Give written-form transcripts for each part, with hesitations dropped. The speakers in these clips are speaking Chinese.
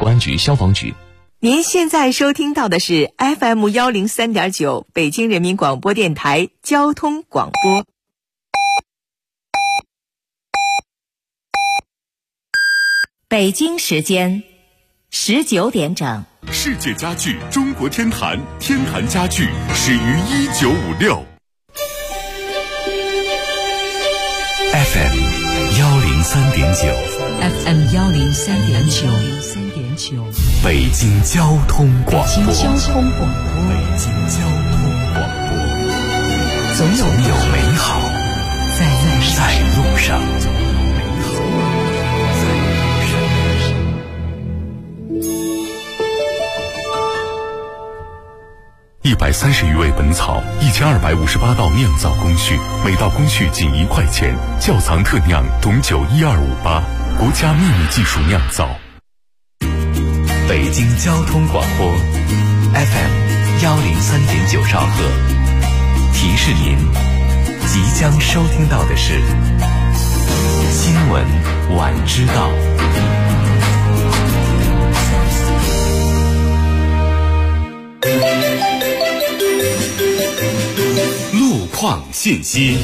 公安局消防局。 您现在收听到的是 FM103.9 北京人民广播电台交通广播。北京时间19点整。 世界家具中国天坛，天坛家具始于1956。 FM 103.9 FM 103.9 北京交通广播。 北京交通广播，总有美好在路上。130余味本草，1258道酿造工序，每道工序仅1块钱。窖藏特酿董酒12588，国家秘密技术酿造。北京交通广播 FM 103.9兆赫，提示您即将收听到的是新闻晚知道。 路况信息。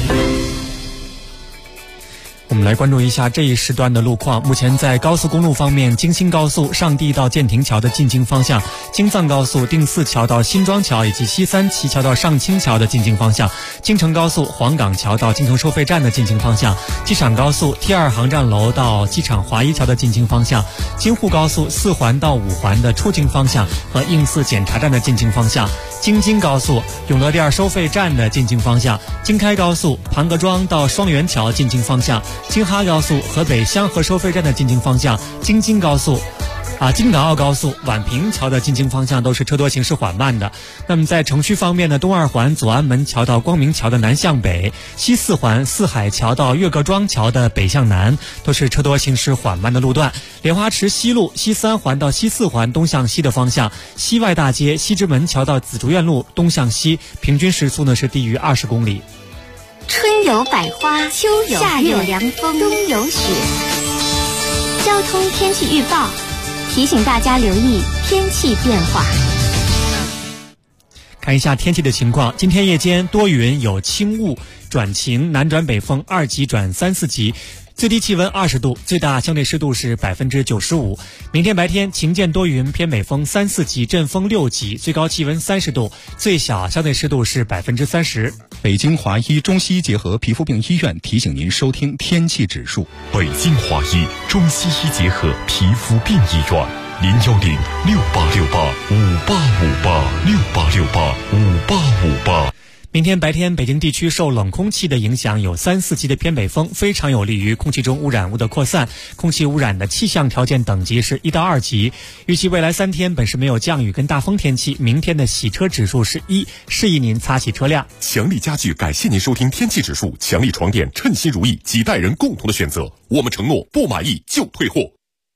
我们来关注一下这一时段的路况。目前在高速公路方面，京新高速上地到建亭桥的进京方向，京藏高速定四桥到新庄桥以及西三旗桥到上清桥的进京方向，京承高速黄岗桥到京承收费站的进京方向，机场高速 T2 航站楼到机场华一桥的进京方向，京沪高速4环到5环的出京方向和应四检查站的进京方向，京津高速永乐店收费站的进京方向，京开高速盘各庄到双元桥进京方向，京哈高速河北香河收费站的进京方向，京津高速京港澳高速宛平桥的进京方向都是车多行驶缓慢的。那么在城区方面呢，东二环左安门桥到光明桥的南向北，西四环四海桥到岳各庄桥的北向南都是车多行驶缓慢的路段。莲花池西路西三环到西四环东向西的方向，西外大街西直门桥到紫竹院路东向西，平均时速呢是低于20公里。 春有百花，秋有夏有凉风，冬有雪。交通天气预报提醒大家留意天气变化。 看一下天气的情况，今天夜间多云有轻雾转晴，南转北风2级转3、4级，最低气温20度，最大相对湿度是95%。明天白天晴间多云，偏北风3、4级，阵风6级，最高气温30度，最小相对湿度是30%。 北京华医中西医结合皮肤病医院提醒您收听天气指数。 北京华医中西医结合皮肤病医院，0106868585858，68685858。 明天白天北京地区受冷空气的影响，有3、4级的偏北风，非常有利于空气中污染物的扩散，空气污染的气象条件等级是1到2级。预计未来3天本市没有降雨跟大风天气，明天的洗车指数是1，示意您擦洗车辆。 强力家具感谢您收听天气指数，强力床垫称心如意，几代人共同的选择，我们承诺不满意就退货。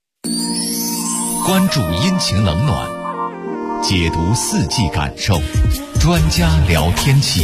关注阴晴冷暖，解读四季感受，专家聊天气。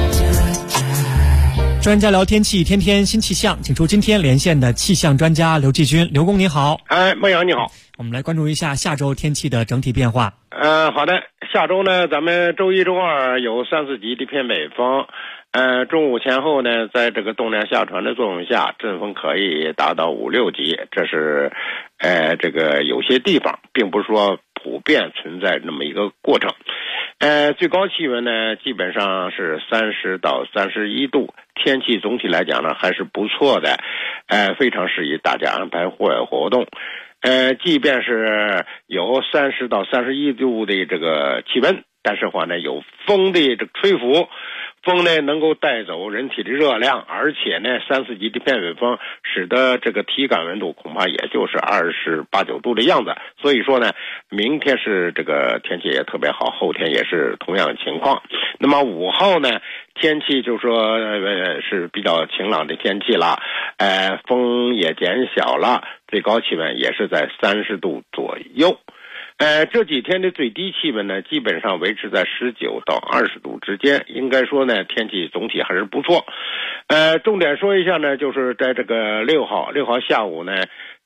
专家聊天气，天天新气象，请出今天连线的气象专家刘继军。刘工你好。 孟阳你好。 我们来关注一下下周天气的整体变化。 好的，下周呢，咱们周一周二有3、4级的偏北风，中午前后呢，在这个东南下传的作用下，阵风可以达到5、6级，这是这个有些地方并不是说普遍存在那么一个过程。最高气温呢基本上是30到31度，天气总体来讲呢还是不错的，非常适宜大家安排户外活动。即便是有30到31度的这个气温，但是话呢有风的这个吹拂，风呢能够带走人体的热量，而且呢3、4级的偏北风使得这个体感温度恐怕也就是28、9度的样子。所以说呢，明天是这个天气也特别好，后天也是同样的情况。那么午后呢，天气就说是比较晴朗的天气了，风也减小了，最高气温也是在30度左右。这几天的最低气温呢，基本上维持在19到20度之间，应该说呢，天气总体还是不错。重点说一下呢，就是在这个6号下午呢，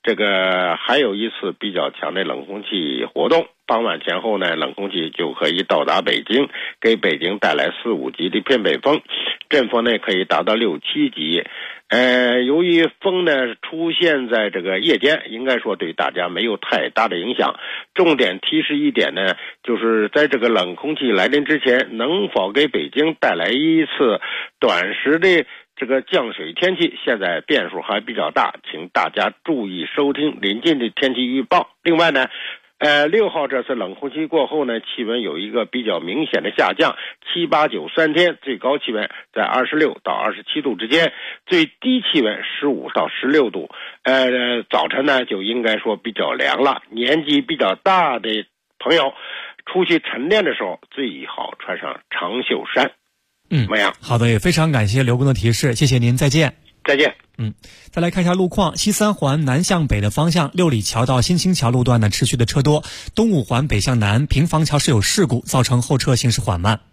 这个还有一次比较强的冷空气活动，傍晚前后呢，冷空气就可以到达北京，给北京带来4、5级的偏北风，阵风呢可以达到6、7级。由于风呢出现在这个夜间，应该说对大家没有太大的影响。重点提示一点呢，就是在这个冷空气来临之前，能否给北京带来一次短时的这个降水天气，现在变数还比较大，请大家注意收听临近的天气预报。另外呢，6号这次冷空气过后呢，气温有一个比较明显的下降，7、8、9、3天最高气温在26到27度之间，最低气温15到16度。早晨呢就应该说比较凉了，年纪比较大的朋友出去晨练的时候最好穿上长袖衫。怎么样？ 好的，也非常感谢刘工的提示，谢谢您，再见。 再见。 再来看一下路况，西三环南向北的方向，六里桥到新兴桥路段呢持续的车多，东五环北向南平房桥是有事故，造成后车行驶缓慢。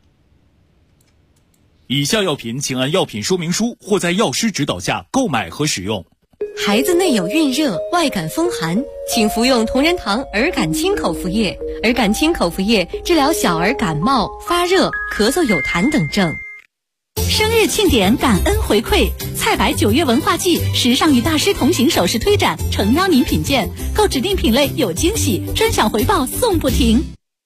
以下药品请按药品说明书或在药师指导下购买和使用。 孩子内有孕热、外感风寒，请服用同仁堂儿感清口服液。儿感清口服液治疗小儿感冒、发热、咳嗽有痰等症。 生日庆典，感恩回馈，菜百9月文化季时尚与大师同行首饰推展诚邀您品鉴，购指定品类有惊喜，专享回报送不停。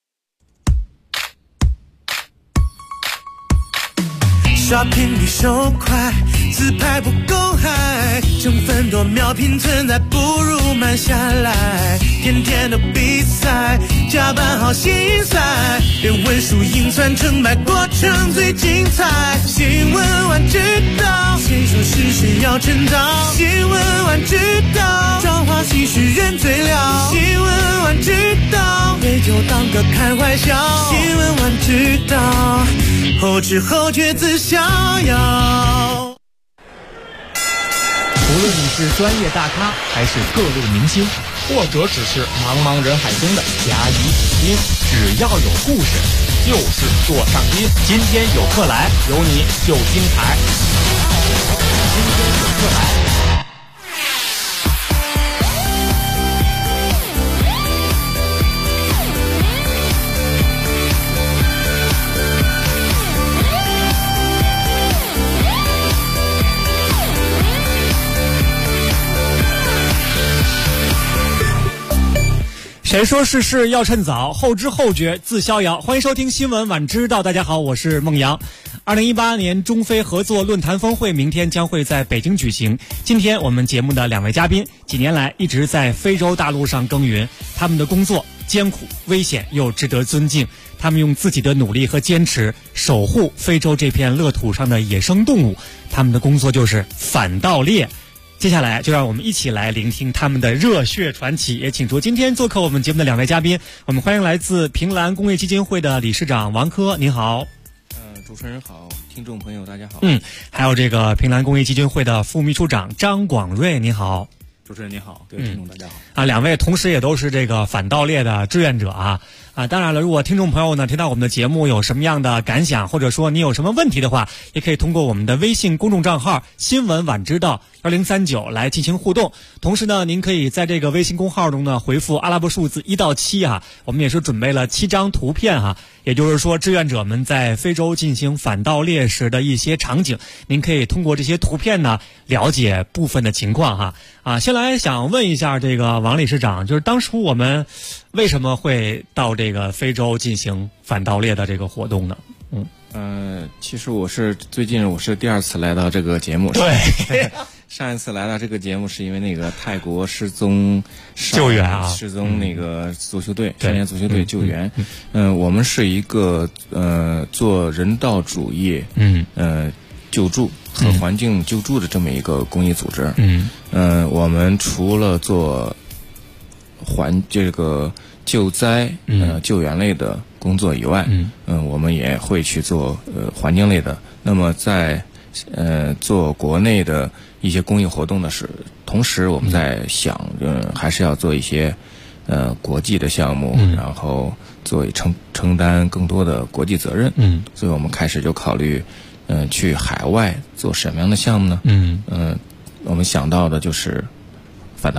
刷屏比手快，自拍不够嗨，成分多秒拼存在，不如慢下来。天天的比赛，加班好心塞，别问输赢算成败，过程最精彩。新闻晚知道，谁说是谁要称道？新闻晚知道，朝花夕拾人最了。新闻晚知道，杯酒当歌开怀笑。新闻晚知道，后知后觉自逍遥。 无论你是专业大咖，还是各路明星，或者只是茫茫人海中的甲乙丙丁，只要有故事，就是座上宾。今天有客来，有你就精彩。今天有客来。 谁说事事要趁早，后知后觉自逍遥。欢迎收听新闻晚知道，大家好，我是孟阳。2018年中非合作论坛峰会明天将会在北京举行。今天我们节目的2位嘉宾，几年来一直在非洲大陆上耕耘，他们的工作艰苦、危险又值得尊敬。他们用自己的努力和坚持守护非洲这片乐土上的野生动物，他们的工作就是反盗猎。接下来就让我们一起来聆听他们的热血传奇，也请出今天做客我们节目的2位嘉宾。我们欢迎来自平兰工业基金会的理事长王科，您好。 主持人好，听众朋友大家好。 还有这个平兰工业基金会的副秘书长张广瑞，您好。 主持人你好，各位听众大家好。 2位同时也都是这个反盗猎的志愿者啊。当然了，如果听众朋友呢听到我们的节目有什么样的感想，或者说你有什么问题的话，也可以通过我们的微信公众账号新闻晚知道1039来进行互动。同时呢，您可以在这个微信公号中呢回复阿拉伯数字1到7啊，我们也是准备了7张图片哈，也就是说志愿者们在非洲进行反盗猎时的一些场景，您可以通过这些图片呢了解部分的情况哈。先来想问一下这个王理事长，就是当初我们为什么会到这个非洲进行反盗猎的这个活动呢？ 其实最近我是第2次来到这个节目。 对， 上一次来到这个节目是因为那个泰国失踪救援啊， 失踪那个足球队，少年足球队救援。我们是一个做人道主义救助和环境救助的这么一个公益组织。我们除了做这个救灾救援类的工作以外，我们也会去做环境类的。那么在做国内的一些公益活动的同时，我们在想还是要做一些国际的项目，然后承担更多的国际责任。所以我们开始就考虑去海外做什么样的项目呢？我们想到的就是反盗猎。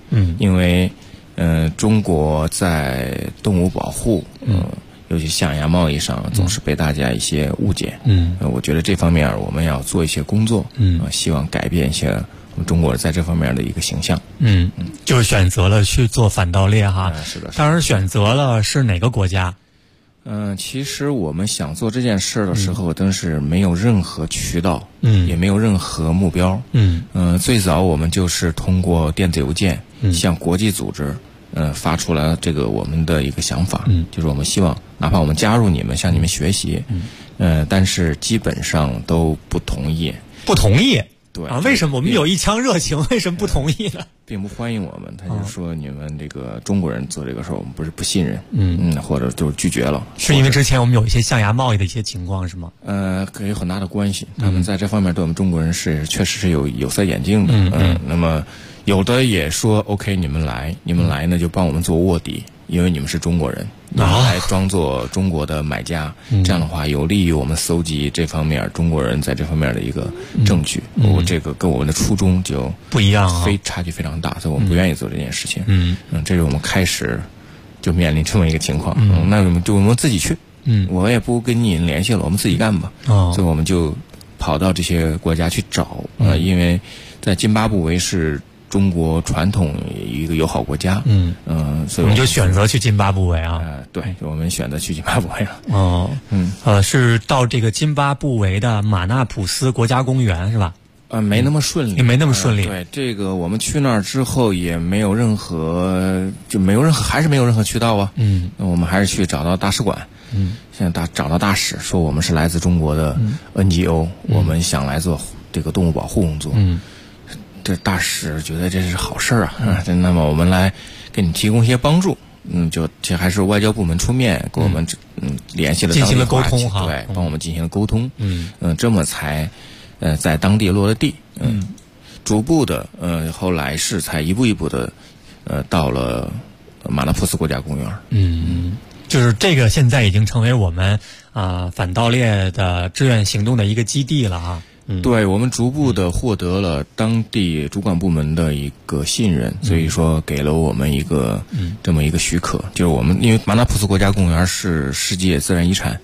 因为中国在动物保护尤其象牙贸易上总是被大家一些误解。我觉得这方面我们要做一些工作。希望改变一些我们中国人在这方面的一个形象。 就是选择了去做反盗猎哈。 是的。 当时选择了是哪个国家？ 其实我们想做这件事的时候，真是没有任何渠道，也没有任何目标。最早我们就是通过电子邮件向国际组织发出来这个我们的一个想法，就是我们希望哪怕我们加入你们，向你们学习，但是基本上都不同意。 不同意？ 对啊，为什么我们有一腔热情，为什么不同意呢？ 并不欢迎我们，他就说你们这个中国人做这个事儿，我们不信任，或者就是拒绝了。 是因为之前我们有一些象牙贸易的一些情况是吗？ 可有很大的关系，他们在这方面对我们中国人是确实是有色眼镜的。那么有的也说 OK， 你们来呢就帮我们做卧底，因为你们是中国人，你们来装作中国的买家，这样的话有利于我们搜集这方面中国人在这方面的一个证据。我这个跟我们的初衷就不一样啊， 差距非常大，所以我们不愿意做这件事情。这是我们开始就面临这么一个情况。那我们自己去，我也不跟你联系了，我们自己干吧。所以我们就跑到这些国家去找，因为在津巴布韦是中国传统一个友好国家，所以我们就选择去津巴布韦啊。 对，我们选择去津巴布韦了。 是到这个津巴布韦的马纳普斯国家公园是吧？ 没那么顺利， 没那么顺利。 对，这个我们去那儿之后也没有任何还是没有任何渠道啊。我们还是去找到大使馆，现在找到大使，说我们是来自中国的 NGO，我们想来做这个动物保护工作。这大使觉得这是好事啊，那么我们来给你提供一些帮助。这还是外交部门出面跟我们联系了， 进行了沟通哈， 对，帮我们进行了沟通。这么才在当地落了地。逐步的后来是才一步一步的到了马纳普斯国家公园。 就是这个现在已经成为我们反盗猎的志愿行动的一个基地了啊。 对，我们逐步的获得了当地主管部门的一个信任，所以说给了我们一个这么一个许可，就是我们因为马纳普斯国家公园是世界自然遗产，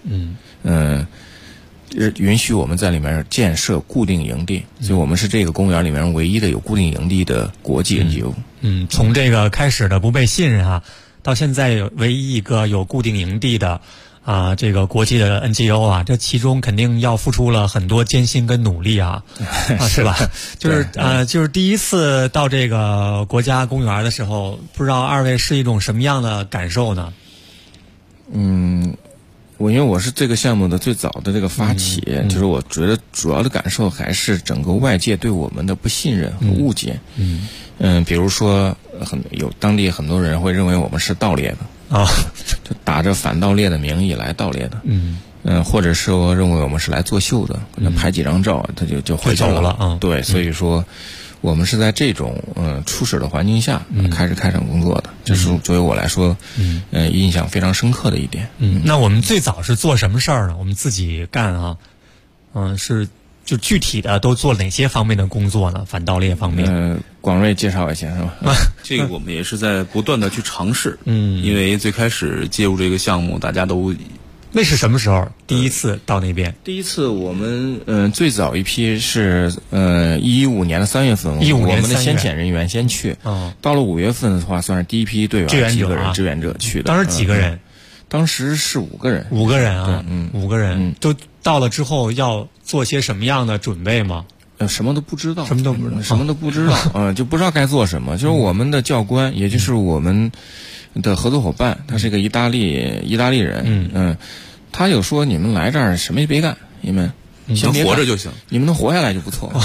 允许我们在里面建设固定营地，所以我们是这个公园里面唯一的有固定营地的国际 NGO。 从这个开始的不被信任啊，到现在唯一一个有固定营地的这个国际的 NGO 啊，这其中肯定要付出了很多艰辛跟努力啊，是吧？就是第一次到这个国家公园的时候，不知道二位是一种什么样的感受呢？ 因为我是这个项目的最早的这个发起，就是我觉得主要的感受还是整个外界对我们的不信任和误解。比如说有当地很多人会认为我们是盗猎的就打着反盗猎的名义来盗猎的。或者说认为我们是来作秀的，可能拍几张照他就回走了。对，所以说我们是在这种初始的环境下开展工作的，这是作为我来说印象非常深刻的一点。 那我们最早是做什么事儿呢？我们自己干啊，是就具体的都做哪些方面的工作呢？反盗猎方面， 广瑞介绍一下是吧？ 这个我们也是在不断的去尝试。因为最开始介入这个项目，大家都。 那是什么时候第一次到那边？ 第一次我们最早一批是2015年的3月份，我们的先遣人员先去。到了5月份的话，算是第一批队员志愿者去的。 当时几个人？ 当时是5个人。 5个人啊，5个人。就到了之后要做些什么样的准备吗？ 什么都不知道， 什么都不知道，就不知道该做什么。就是我们的教官，也就是我们的合作伙伴，他是一个意大利人。他有说你们来这儿什么也别干，你们能活着就行， 你们能活下来就不错。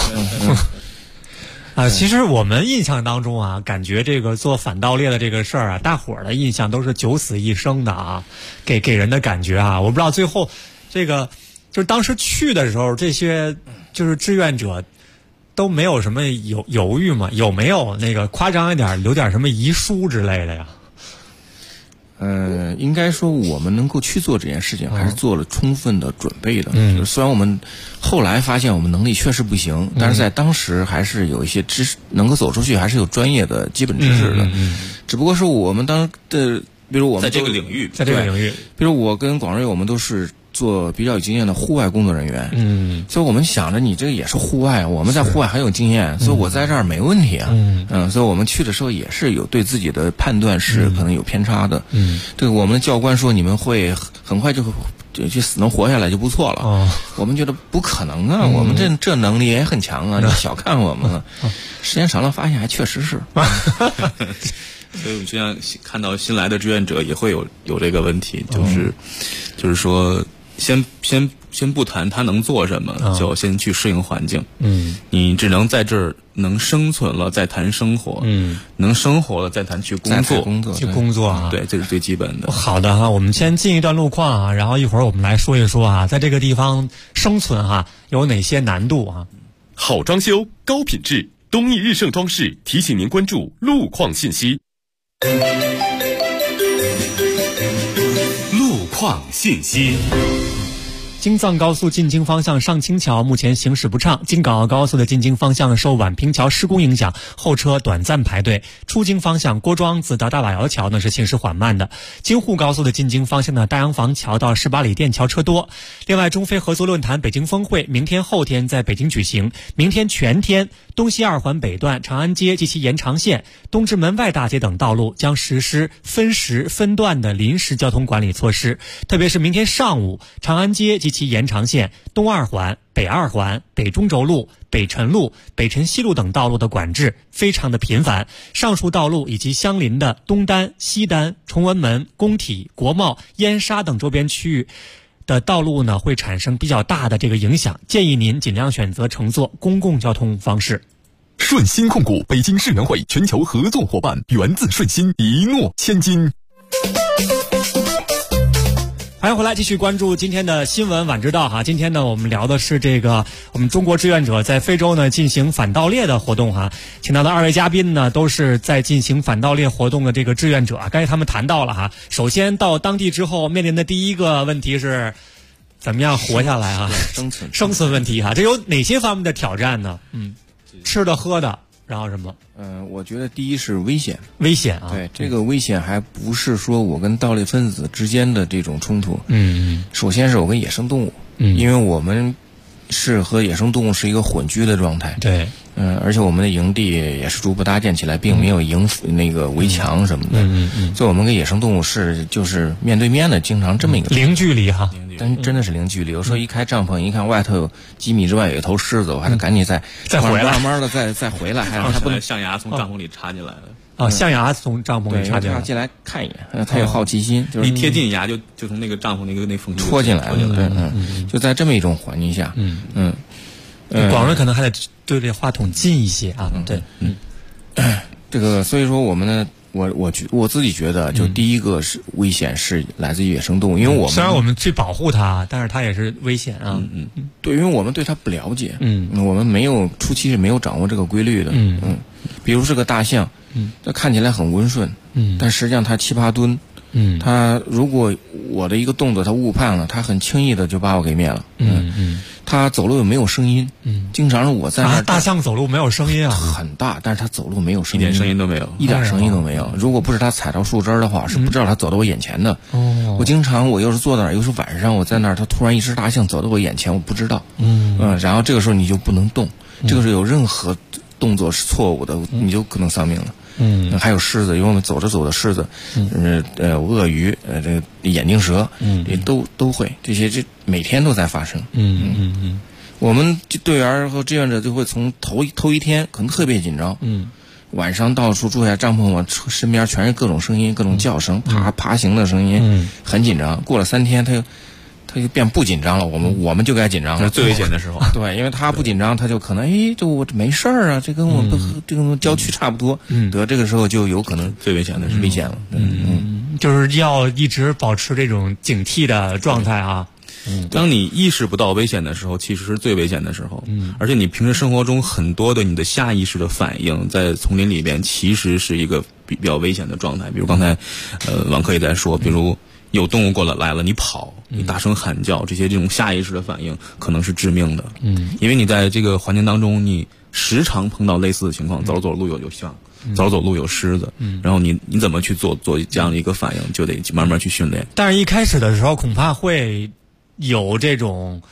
其实我们印象当中啊，感觉这个做反盗猎的这个事儿啊，大伙儿的印象都是九死一生的啊，给人的感觉啊，我不知道最后这个就是当时去的时候，这些就是志愿者都没有什么犹豫吗？有没有那个夸张一点留点什么遗书之类的呀？ 应该说我们能够去做这件事情，还是做了充分的准备的。虽然我们后来发现我们能力确实不行，但是在当时还是有一些知识能够走出去，还是有专业的基本知识的。只不过是我们当的，比如我们在这个领域， 比如我跟广瑞，我们都是做比较有经验的户外工作人员，所以我们想着你这个也是户外，我们在户外很有经验，所以我在这儿没问题啊，所以我们去的时候也是有对自己的判断是可能有偏差的，这个我们的教官说你们会很快就死能活下来就不错了，我们觉得不可能啊，我们这能力也很强啊，你小看我们了，时间长了发现还确实是。 所以我们就像看到新来的志愿者也会有这个问题，就是说先不谈他能做什么，就先去适应环境。你只能在这儿能生存了再谈生活，能生活了再谈去工作啊， 对，这是最基本的。 好的哈，我们先进一段路况啊，然后一会儿我们来说一说啊，在这个地方生存哈有哪些难度啊？ 好装修，高品质，东义日盛装饰提醒您关注路况信息。路况信息。 京藏高速进京方向上清桥目前行驶不畅，京港澳高速的进京方向受宛平桥施工影响，后车短暂排队。出京方向郭庄子到大瓦窑桥呢是行驶缓慢的。京沪高速的进京方向的大洋房桥到18里店桥车多。另外，中非合作论坛北京峰会明天后天在北京举行，明天全天东西二环北段长安街及其延长线、东直门外大街等道路将实施分时分段的临时交通管理措施，特别是明天上午长安街及其延长线、东二环、北二环、北中轴路、北辰路、北辰西路等道路的管制非常的频繁，上述道路以及相邻的东单、西单、崇文门、工体、国贸、燕莎等周边区域的道路呢会产生比较大的这个影响，建议您尽量选择乘坐公共交通方式。 顺鑫控股，北京世园会全球合作伙伴，源自顺鑫，一诺千金。 欢迎回来，继续关注今天的新闻晚知道哈。今天呢，我们聊的是这个我们中国志愿者在非洲呢进行反盗猎的活动哈。请到的2位嘉宾呢，都是在进行反盗猎活动的这个志愿者啊。刚才他们谈到了哈，首先到当地之后面临的第一个问题是，怎么样活下来啊？生存问题哈，这有哪些方面的挑战呢？吃的喝的。然后什么？ 我觉得第一是危险啊。 对，这个危险还不是说我跟盗猎分子之间的这种冲突。首先是我跟野生动物，因为我们是和野生动物是一个混居的状态。 对。 而且我们的营地也是逐步搭建起来，并没有那个围墙什么的。所以我们跟野生动物就是面对面的，经常这么一个零距离哈。 但真的是零距离。有时候一开帐篷，一看外头有几米之外有一头狮子，我还得赶紧再回来， 慢慢的再回来，还让它不能象牙从帐篷里插进来了。 象牙从帐篷里插进来， 进来看一眼，它有好奇心，就是一贴近牙就从那个帐篷那缝戳进来了。对，就在这么一种环境下， 广瑞可能还得对这话筒近一些啊。对， 这个所以说我们呢。我自己觉得，就第一个是危险是来自于野生动物，因为我们虽然我们去保护它，但是它也是危险啊。 对，因为我们对它不了解，我们初期是没有掌握这个规律的。比如这个大象，它看起来很温顺，但实际上它7、8吨。它如果我的一个动作它误判了，它很轻易的就把我给灭了。它走路又没有声音，经常是我在那大象走路没有声音啊， 很大，但是它走路没有声音， 一点声音都没有， 一点声音都没有。如果不是它踩到树枝的话，是不知道它走到我眼前的。我要是坐在那儿，又是晚上，我在那儿，它突然一只大象走到我眼前，我不知道。然后这个时候你就不能动，这个时候有任何动作是错误的，你就可能丧命了。还有狮子，因为我们走着走的狮子，鳄鱼，这个眼镜蛇，都会这每天都在发生。我们队员和志愿者就会从头一天可能特别紧张，晚上到处住下帐篷，我身边全是各种声音，各种叫声，爬行的声音，很紧张。过了3天，他就变不紧张了，我们就该紧张了， 是最危险的时候。 对，因为他不紧张，他就可能我没事儿啊，这跟我这跟郊区差不多。这个时候就有可能最危险的是危险了。 就是要一直保持这种警惕的状态啊。 当你意识不到危险的时候，其实是最危险的时候。而且你平时生活中很多的你的下意识的反应，在丛林里边其实是一个比较危险的状态。比如刚才，王科也在说，比如有动物过来了，你跑，你大声喊叫，这种下意识的反应可能是致命的。因为你在这个环境当中，你时常碰到类似的情况，走路有象。走路有狮子，然后你怎么去做这样的一个反应，就得慢慢去训练。 但是一开始的时候恐怕会有这种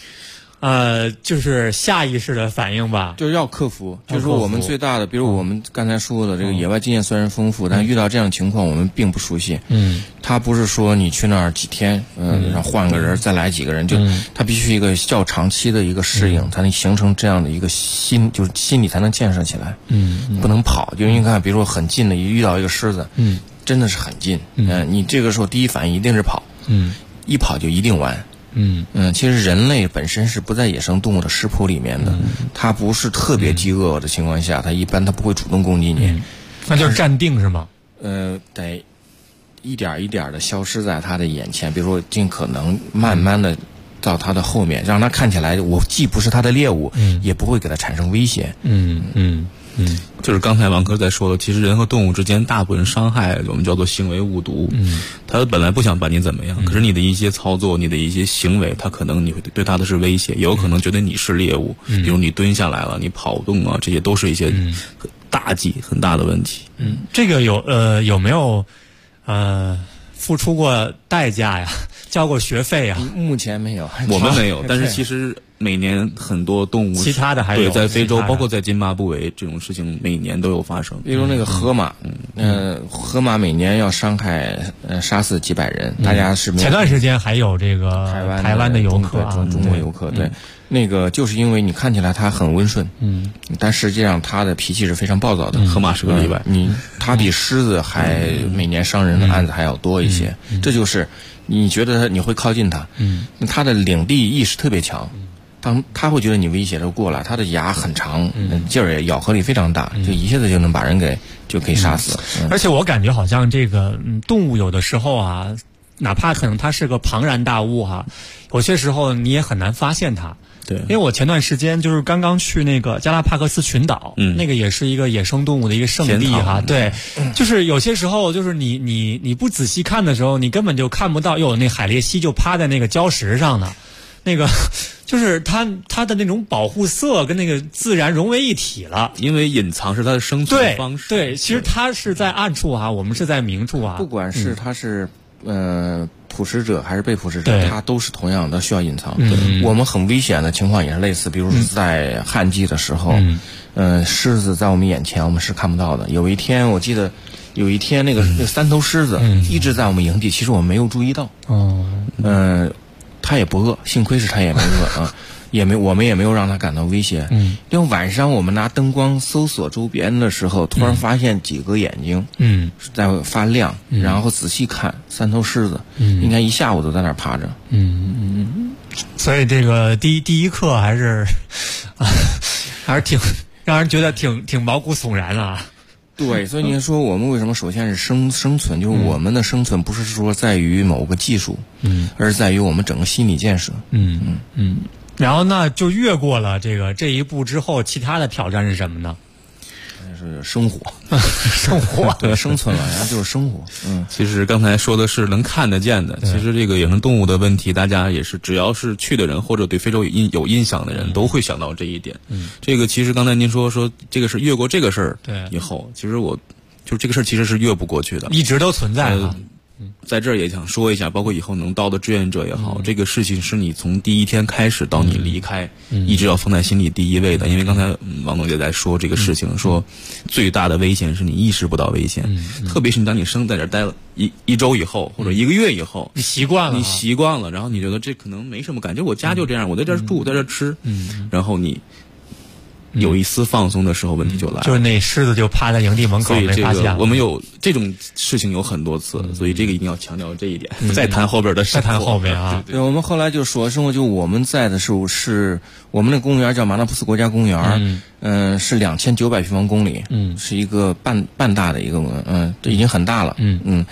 就是下意识的反应吧， 就是要克服。就是说我们最大的，比如我们刚才说的这个野外经验虽然丰富，但遇到这样的情况我们并不熟悉。他不是说你去那儿几天，然后换个人再来几个人，就他必须一个较长期的一个适应，才能形成这样的一个就是心理才能建设起来。不能跑，就你看，比如说很近的遇到一个狮子，真的是很近，你这个时候第一反应一定是跑，一跑就一定完。其实人类本身是不在野生动物的食谱里面的，它不是特别饥饿的情况下，它一般它不会主动攻击你。 那就是站定是吗？ 得一点一点的消失在它的眼前，比如说尽可能慢慢的到它的后面，让它看起来我既不是它的猎物，也不会给它产生威胁。 就是刚才王科在说的，其实人和动物之间大部分伤害我们叫做行为误读。他本来不想把你怎么样，可是你的一些操作，你的一些行为，他可能你会对他的是威胁，也有可能觉得你是猎物。比如你蹲下来了，你跑动啊，这些都是一些大忌很大的问题。 这个有没有付出过代价呀？交过学费呀？ 目前没有， 我们没有。但是其实每年很多动物， 其他的还有， 对，在非洲，包括在津巴布韦，这种事情每年都有发生。 比如那个河马，河马每年要伤害杀死几百人，大家是前段时间还有这个台湾的游客， 中国游客，对。那个就是因为你看起来它很温顺，但实际上它的脾气是非常暴躁的。 河马是个例外， 它比狮子还每年伤人的案子还要多一些。这就是你觉得你会靠近它，它的领地意识特别强。当它会觉得你威胁着过来，它的牙很长，劲儿也咬合力非常大，就一下子就能把人就可以杀死。 而且我感觉好像这个动物有的时候啊，哪怕可能它是个庞然大物哈，有些时候你也很难发现它。 对， 因为我前段时间就是刚刚去那个加拉帕戈斯群岛，那个也是一个野生动物的一个圣地哈。对，就是有些时候就是你不仔细看的时候，你根本就看不到，那海鬣蜥就趴在那个礁石上呢，那个就是它的那种保护色跟那个自然融为一体了。 因为隐藏是它的生存的方式。 对，其实它是在暗处啊，我们是在明处啊。 不管是它是捕食者还是被捕食者，它都是同样的需要隐藏。我们很危险的情况也是类似，比如说在旱季的时候，狮子在我们眼前我们是看不到的。有一天我记得有一天那个三头狮子一直在我们营地，其实我们没有注意到。它也不饿，幸亏是它也没饿啊。我们也没有让它感到威胁。因为晚上我们拿灯光搜索周边的时候，突然发现几个眼睛在发亮，然后仔细看，三头狮子，应该一下午都在那儿趴着。 所以这个第一课还是挺让人觉得挺毛骨悚然啊。 对，所以您说我们为什么首先是生存，就是我们的生存不是说在于某个技术，而是在于我们整个心理建设。 然后那就越过了这一步之后，其他的挑战是什么呢？ 是生活， 对， 生存了，然后就是生活。 其实刚才说的是能看得见的，其实这个野生动物的问题，大家也是只要是去的人或者对非洲有印象的人，都会想到这一点。这个其实刚才您说这个是越过这个事儿以后，其实就这个事儿其实是越不过去的， 一直都存在。 在这儿也想说一下，包括以后能到的志愿者也好，这个事情是你从第一天开始到你离开，一直要放在心里第一位的。因为刚才王总也在说这个事情，说最大的危险是你意识不到危险，特别是你当你在这儿待了一周以后或者一个月以后， 你习惯了，然后你觉得这可能没什么感觉，我家就这样，我在这儿住，在这儿吃，然后你有一丝放松的时候，问题就来了。 就是那狮子就趴在营地门口没发现。 我们有这种事情有很多次，所以这个一定要强调这一点。再谈后边的事， 再谈后边啊。 对，我们后来就说生活，就我们在的时候是我们的公园叫马纳普斯国家公园，是2900平方公里，是一个半大的一个，这已经很大了，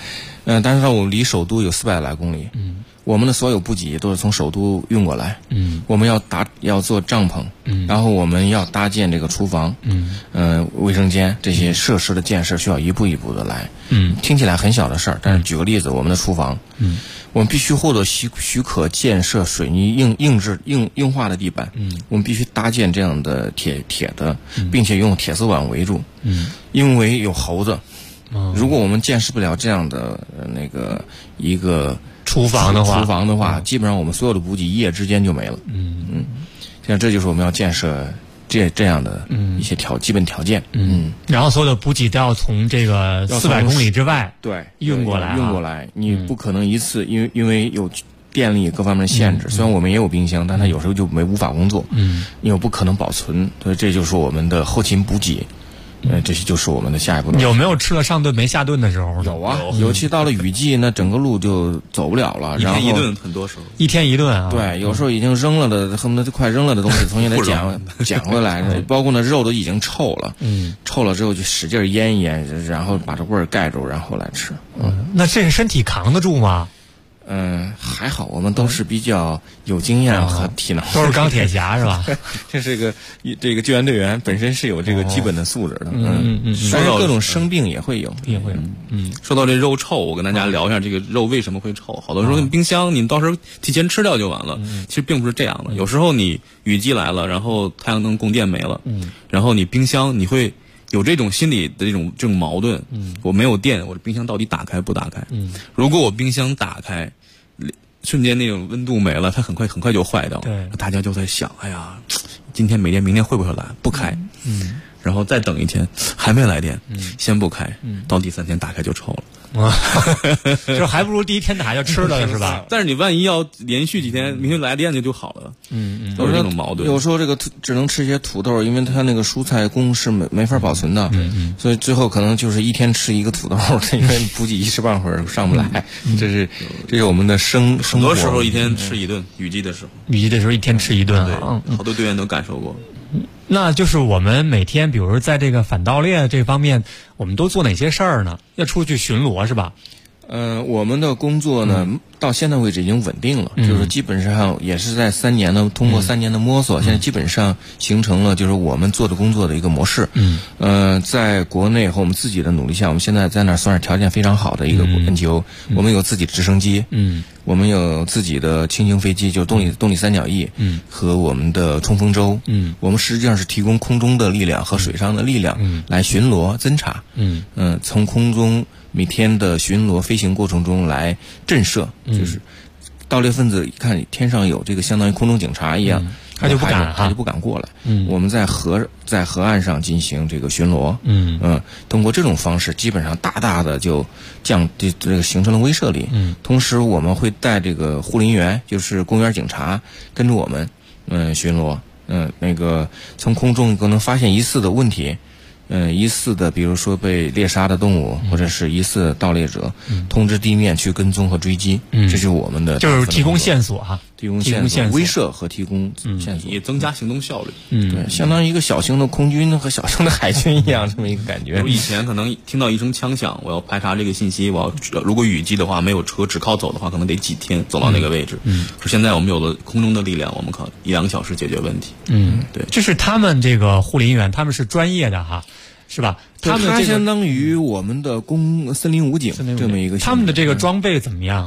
但是我离首都有400来公里。我们的所有补给都是从首都运过来。我们要做帐篷。然后我们要搭建这个厨房。卫生间这些设施的建设需要一步一步的来。听起来很小的事儿，但是举个例子，我们的厨房。我们必须获得许可建设水泥硬化的地板。我们必须搭建这样的铁的，并且用铁丝网围住。因为有猴子。如果我们建设不了这样的一个厨房的话，基本上我们所有的补给一夜之间就没了。像这就是我们要建设这样的一些基本条件。 然后所有的补给都要从这个400公里之外运过来。你不可能一次，因为有电力各方面的限制。虽然我们也有冰箱，但它有时候就无法工作。你又不可能保存，所以这就是我们的后勤补给。这些就是我们的下一步。 有没有吃了上顿没下顿的时候？ 有啊，尤其到了雨季，那整个路就走不了了。 一天一顿，很多时候 1天1顿啊。 对，有时候已经扔了的，恨不得快扔了的东西，重新来捡回来。包括那肉都已经臭了。臭了之后就使劲腌一腌，然后把这味儿盖住，然后来吃。 那这身体扛得住吗？ 还好，我们都是比较有经验和体能， 都是钢铁侠是吧？ 这个救援队员本身是有这个基本的素质的。但是各种生病也会有。 说到这肉臭，我跟大家聊一下这个肉为什么会臭。好多时候冰箱你到时候提前吃掉就完了，其实并不是这样的。有时候你雨季来了，然后太阳能供电没了，然后你冰箱你会有这种心理的这种矛盾。我没有电，我的冰箱到底打开不打开？如果我冰箱打开，瞬间那种温度没了，它很快就坏掉了。大家就在想，哎呀，今天没电，明天会不会来？不开。然后再等一天，还没来电，先不开，到第3天打开就臭了。 就还不如第一天打就吃了是吧？ 但是你万一要连续几天，明天来电就好了。都是这种矛盾。 有时候这个只能吃一些土豆，因为它那个蔬菜供是没法保存的。所以最后可能就是一天吃一个土豆，因为补给一时半会儿上不来。这是我们的生活。 很多时候一天吃一顿，雨季的时候一天吃一顿。 好多队员都感受过。 那就是我们每天，比如说在这个反盗猎这方面，我们都做哪些事儿呢？要出去巡逻是吧？ 我们的工作呢，到现在为止已经稳定了，就是基本上也是在通过3年的摸索，现在基本上形成了就是我们做的工作的一个模式。在国内和我们自己的努力下，我们现在在那算是条件非常好的一个 NGO。我们有自己直升机，我们有自己的轻型飞机，就是动力三角翼，和我们的冲锋舟。我们实际上是提供空中的力量和水上的力量来巡逻侦察。从空中每天的巡逻飞行过程中来震慑，就是盗猎分子一看天上有这个相当于空中警察一样，他就不敢过来。我们在河岸上进行这个巡逻。通过这种方式，基本上大大的就这个形成了威慑力。同时我们会带这个护林员，就是公园警察跟着我们巡逻。从空中可能发现疑似的问题。疑似的，比如说被猎杀的动物，或者是疑似的盗猎者，通知地面去跟踪和追击。这是我们的， 就是提供线索哈， 提供线索，威慑和提供线索， 也增加行动效率。 对，相当于一个小型的空军和小型的海军一样，这么一个感觉。 以前可能听到一声枪响，我要排查这个信息，如果雨季的话，没有车，只靠走的话，可能得几天走到那个位置。可现在我们有了空中的力量，我们可1-2个小时解决问题。对， 这是他们这个护林员，他们是专业的哈。是吧？ 他相当于我们的森林武警这么一个。 他们的这个装备怎么样？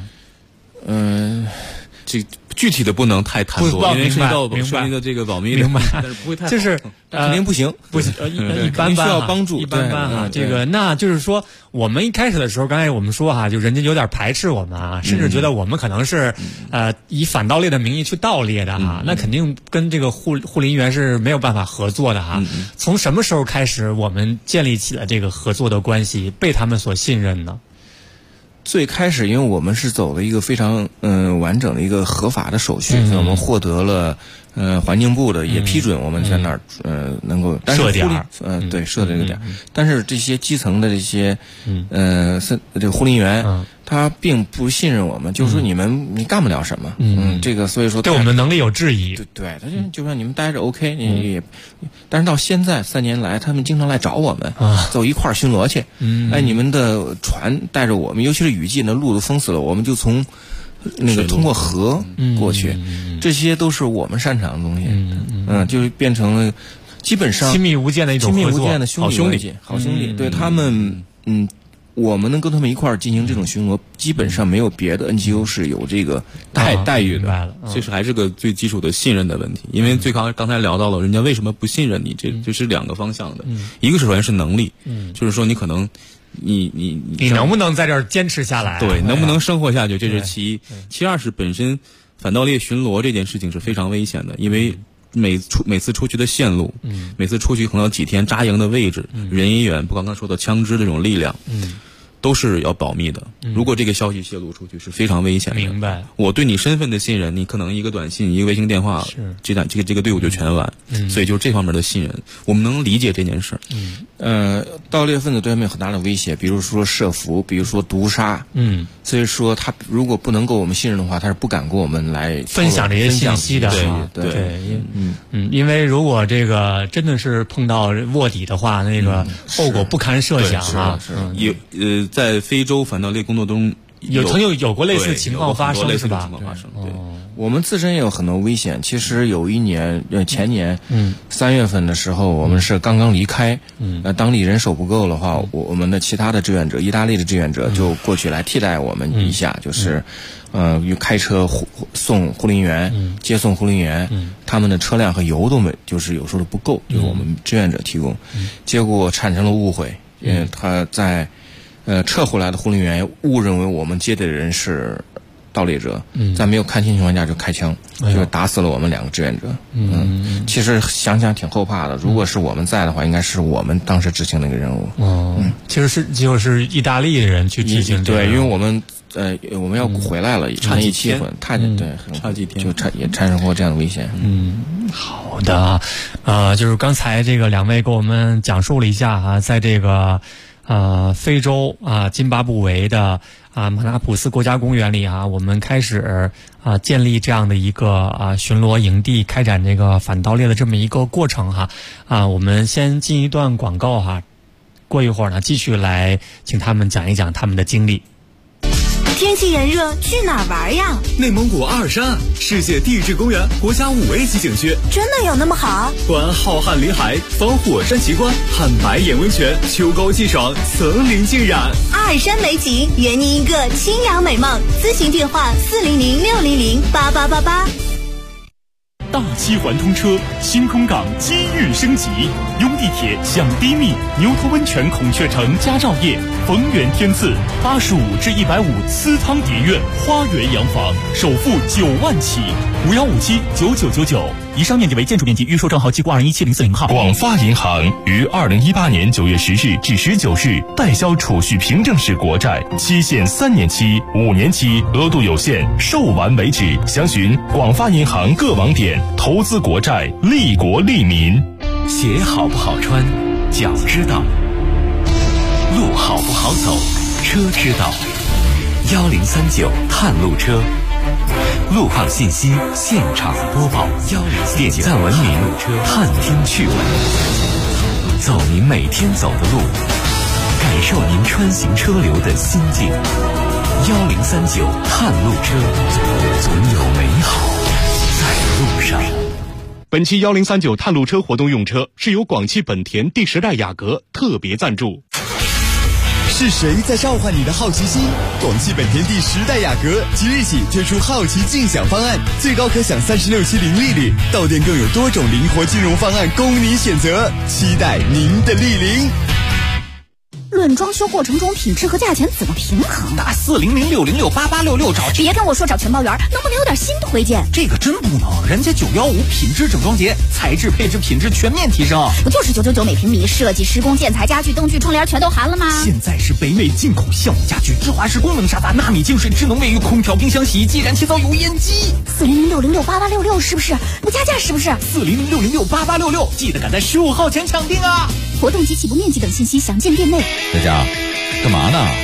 这具体的不能太谈多，因为涉及到这个保密，但是不会太好。 就是肯定不行， 一般般， 需要帮助， 一般般哈。这个那就是说，我们一开始的时候，刚才我们说哈，就人家有点排斥我们啊，甚至觉得我们可能是以反盗猎的名义去盗猎的哈，那肯定跟这个护林员是没有办法合作的哈。从什么时候开始，我们建立起了这个合作的关系，被他们所信任呢？ 最开始，因为我们是走了一个非常完整的一个合法的手续，所以我们获得了环境部的也批准我们在那儿能够设点对，设这个点。但是这些基层的这些这个护林员， 他并不信任我们，就是说你干不了什么，这个所以说对我们的能力有质疑。 对，他就说你们待着 OK，但是到现在3年来，他们经常来找我们，走一块儿巡逻去。你们的船带着我们，尤其是雨季，那路都封死了，我们就从那个通过河过去，这些都是我们擅长的东西。就是变成了基本上亲密无间的一种合作， 亲密无间的好兄弟。对他们，我们能跟他们一块儿进行这种巡逻，基本上没有别的 NGO 是有这个待遇的。 其实还是个最基础的信任的问题，因为刚才聊到了人家为什么不信任你，这是2个方向的。一个是首先是能力，就是说你可能你能不能在这儿坚持下来？ 对，能不能生活下去，这是其一。其二是本身反盗猎巡逻这件事情是非常危险的，因为每次出去的线路，每次出去可能几天扎营的位置，人员，不刚刚说的枪支这种力量，都是要保密的。如果这个消息泄露出去，是非常危险的。 明白。 我对你身份的信任，你可能一个短信、一个微信电话，这个队伍就全完。所以就是这方面的信任，我们能理解这件事。 盗猎分子对他们有很大的威胁，比如说设伏，比如说毒杀。所以说他如果不能够我们信任的话，他是不敢跟我们来分享这些信息的。对，因为如果这个真的是碰到卧底的话，那个后果不堪设想啊。 在非洲反盗猎工作中有过类似情况发生，是吧？ 对，我们自身也有很多危险。其实有一年，前年，3月份的时候，我们是刚刚离开，当地人手不够的话，我们的其他的志愿者，意大利的志愿者就过去来替代我们一下，就是开车送护林员，接送护林员，他们的车辆和油都就是有时候都不够，就是我们志愿者提供，结果产生了误会，他在撤回来的护林员误认为我们接的人是盗猎者，在没有看清情况下就开枪，就打死了我们2个志愿者。其实想想挺后怕的，如果是我们在的话，应该是我们当时执行那个任务。 其实就是意大利的人去执行。 对，因为我们要回来了，差几天， 差几天也产生过这样的危险。 好的，就是刚才这个2位给我们讲述了一下在这个非洲津巴布韦的马纳普斯国家公园里我们开始建立这样的一个巡逻营地，开展这个反盗猎的这么一个过程我们先进一段广告过一会儿呢继续来请他们讲一讲他们的经历。 天气炎热，去哪儿玩呀？ 内蒙古阿尔山世界地质公园国家5A级景区， 真的有那么好？ 观浩瀚林海，访火山奇观，看白眼温泉，秋高气爽，层林尽染。 阿尔山美景，圆你一个清凉美梦。咨询电话400-600-8888。 大7环通车，新空港机遇升级，拥地铁享低密，牛头温泉孔雀城佳兆业，逢源天赐，85至150私汤底院，花园洋房，首付9万起，51579999。以上面积为建筑面积，预售账号记过21704号。 广发银行于2018年9月10日至19日代销储蓄凭证式国债，期限3年期、5年期，额度有限，售完为止。详询广发银行各网点。投资国债，利国利民。 鞋好不好穿，脚知道；路好不好走，车知道。1039探路车，路况信息现场播报。点赞文明，探听趣闻，走您每天走的路，感受您穿行车流的心境。1039探路车，总有美好在路上。 本期1039探路车活动用车是由广汽本田第10代雅阁特别赞助。 是谁在召唤你的好奇心？广汽本田第10代雅阁即日起推出好奇竞享方案，最高可享36期零利率，到店更有多种灵活金融方案供你选择，期待您的莅临。 论装修过程中品质和价钱怎么平衡？ 打400-606-8866找。 别跟我说找全包员，能不能有点新推荐？ 这个真不能，人家915品质整装节，材质配置品质全面提升。 不就是999每平米，设计施工建材家具灯具窗帘全都含了吗？ 现在是北美进口橡木家具，智华式功能沙发，纳米净水，智能卫浴，空调，冰箱，洗衣机，燃气灶，油烟机。 400-606-8866是不是？不加价是不是 ？400-606-8866，记得赶在15号前抢定啊！ 活动及起步面积等信息详见店内。 在家干嘛呢？ 我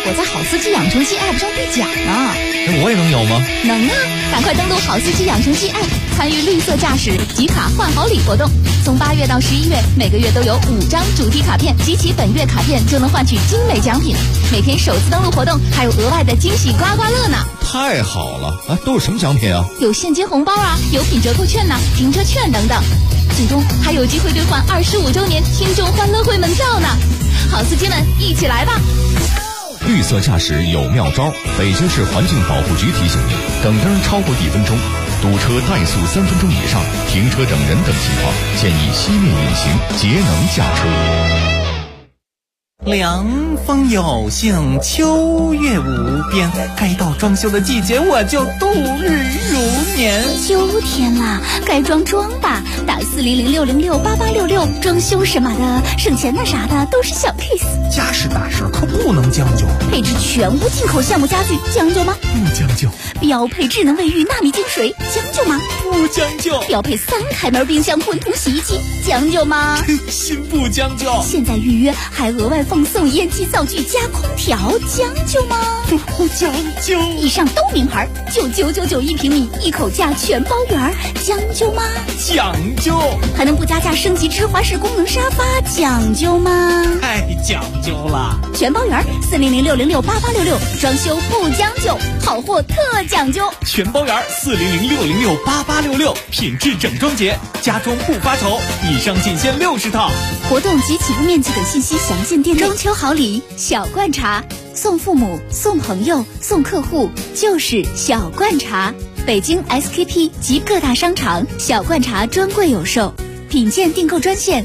我在好司机养成记 App 上兑奖呢。 那我也能有吗？ 能啊！赶快登录好司机养成记 App， 参与绿色驾驶集卡换好礼活动。从8月到11月，每个月都有5张主题卡片，集齐本月卡片就能换取精美奖品。每天首次登录活动还有额外的惊喜刮刮乐呢！ 太好了啊！都有什么奖品啊？ 有现金红包啊，有品折扣券呐、停车券等等。最终还有机会兑换25周年听众欢乐会门票呢！好司机们，一起来吧！ 绿色驾驶有妙招，北京市环境保护局提醒您：等灯超过1分钟，堵车怠速3分钟以上，停车整人等情况，建议熄灭引擎，节能驾车。 凉风有幸，秋月无边，该到装修的季节，我就度日如年。 秋天啦，该装吧，打400-606-8866，装修什么的，省钱的啥的都是小 case。 家事大事可不能将就， 配置全屋进口橡木家具，将就吗？ 不将就。 标配智能卫浴纳米净水，将就吗？ 不将就。 标配3开门冰箱混同洗衣机，将就吗？ 心不将就。 现在预约还额外奉送烟机灶具加空调，将就吗？ 不将就。 以上都名牌，就999平米，一口价全包圆，将就吗？ 讲究。 还能不加价升级芝华士功能沙发，讲究吗？ 太讲究了。 全包圆，400-606-8866，装修不将就，好货特讲究。 全包圆，400-606-8866，品质整装节，家装不发愁。以上仅限60套。 活动及起步面积等信息详见店内。中秋好礼，小罐茶，送父母、送朋友、送客户，就是小罐茶。北京 SKP 及各大商场小罐茶专柜有售，品鉴订购专线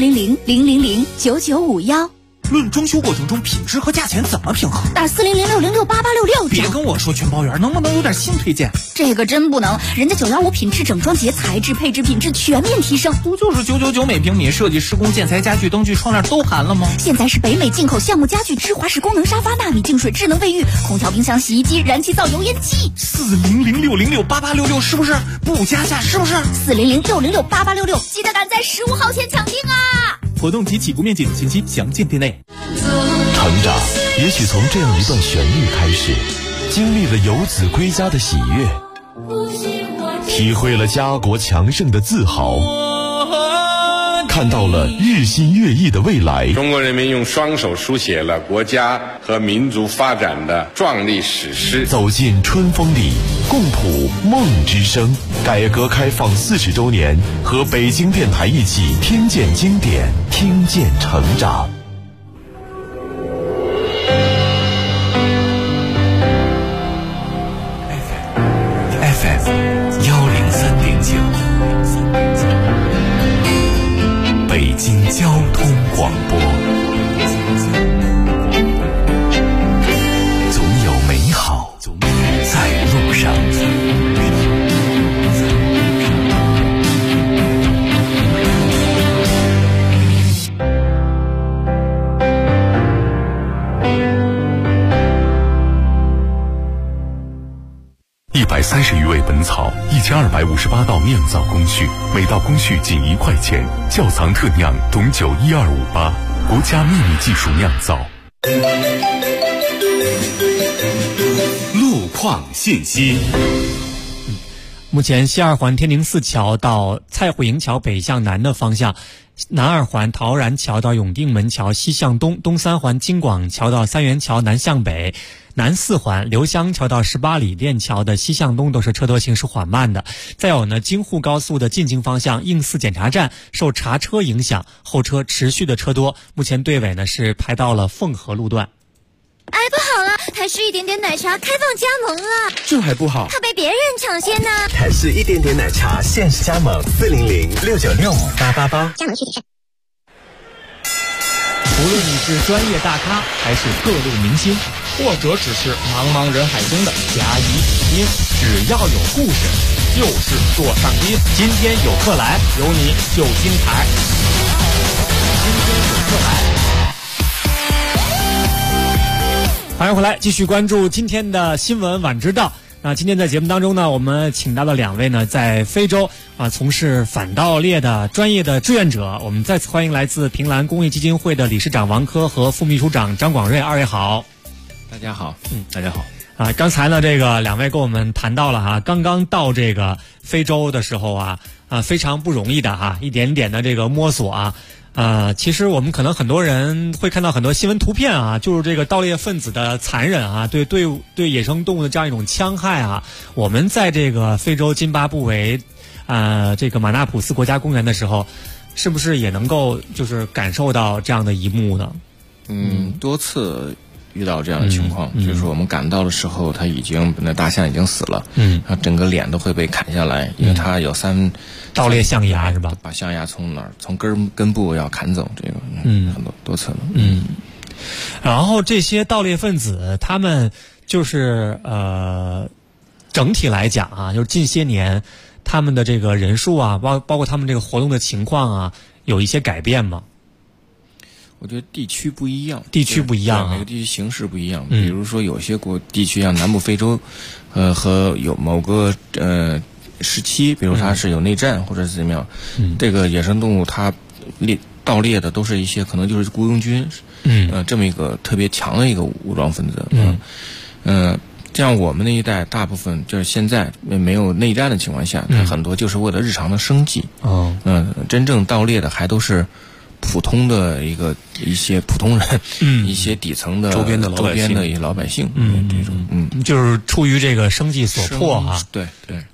400-000-9951。 论装修过程中品质和价钱怎么平衡？ 打400-606-8866。 别跟我说全包圆，能不能有点新推荐？ 这个真不能，人家915品质整装节，材质配置品质全面提升。 不就是999每平米，设计施工建材家具灯具窗帘都含了吗？ 现在是北美进口橡木家具、芝华士功能沙发、纳米净水、智能卫浴、空调、冰箱、洗衣机、燃气灶、油烟机。 400-606-8866是不是？不加价是不是 ？400-606-8866，记得赶在15号前抢订啊！ 活动及起步面积等信息详见店内。 成长也许从这样一段旋律开始，经历了游子归家的喜悦，体会了家国强盛的自豪，看到了日新月异的未来。 中国人民用双手书写了国家和民族发展的壮丽史诗。 走进春风里，共谱梦之声。改革开放40周年，和北京电台一起听见经典，听见成长。 FM 103.9，北京交通广播。总有美好在路上。 130余味本草，1258道酿造工序，每道工序仅1块钱。窖藏特酿董酒12588，国家秘密技术酿造。 路况信息。 目前西二环天宁寺桥到蔡户营桥北向南的方向，南二环陶然桥到永定门桥西向东，东三环京广桥到三元桥南向北，南四环刘湘桥到18里店桥的西向东都是车多行驶缓慢的。再有呢，京沪高速的进京方向应四检查站受查车影响，后车持续的车多，目前队尾呢是排到了凤河路段。 哎，不好了，台式一点点奶茶开放加盟了， 这还不好， 怕被别人抢先呢。 台式一点点奶茶限时加盟，400-696-5888，加盟具体是。 无论你是专业大咖，还是各路明星，或者只是茫茫人海中的甲乙丙丁，只要有故事，就是座上宾。今天有客来，有你就精彩。今天有客来。 欢迎回来，继续关注今天的新闻晚知道。那今天在节目当中呢，我们请到了2位呢在非洲从事反盗猎的专业的志愿者。我们再次欢迎来自平兰公益基金会的理事长王科和副秘书长张广瑞，2位好。 大家好， 大家好。 刚才呢，这个两位跟我们谈到了哈，刚刚到这个非洲的时候啊，非常不容易的哈，一点点的这个摸索啊，其实我们可能很多人会看到很多新闻图片啊，就是这个盗猎分子的残忍啊，对野生动物的这样一种戕害啊。我们在这个非洲津巴布韦这个马纳普斯国家公园的时候，是不是也能够就是感受到这样的一幕呢？ 多次遇到这样的情况，就是我们赶到的时候，那大象已经死了，它整个脸都会被砍下来，因为它有盗猎象牙是吧？ 把象牙从根部要砍走，这个很多次了。 然后这些盗猎分子，他们就是整体来讲啊，就是近些年他们的这个人数啊，包括他们这个活动的情况啊，有一些改变吗？ 我觉得地区不一样，每个地区形势不一样。比如说有些地区像南部非洲，和有某个时期，比如它是有内战或者是怎么样，这个野生动物它盗猎的都是一些可能就是雇佣军，这么一个特别强的一个武装分子，这样我们那一带大部分就是现在没有内战的情况下，它很多就是为了日常的生计，真正盗猎的还都是普通的一些普通人，一些底层的周边的老百姓，这种就是出于这个生计所迫哈。 对，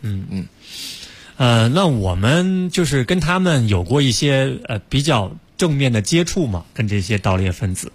那我们就是跟他们有过一些比较正面的接触嘛，跟这些盗猎分子。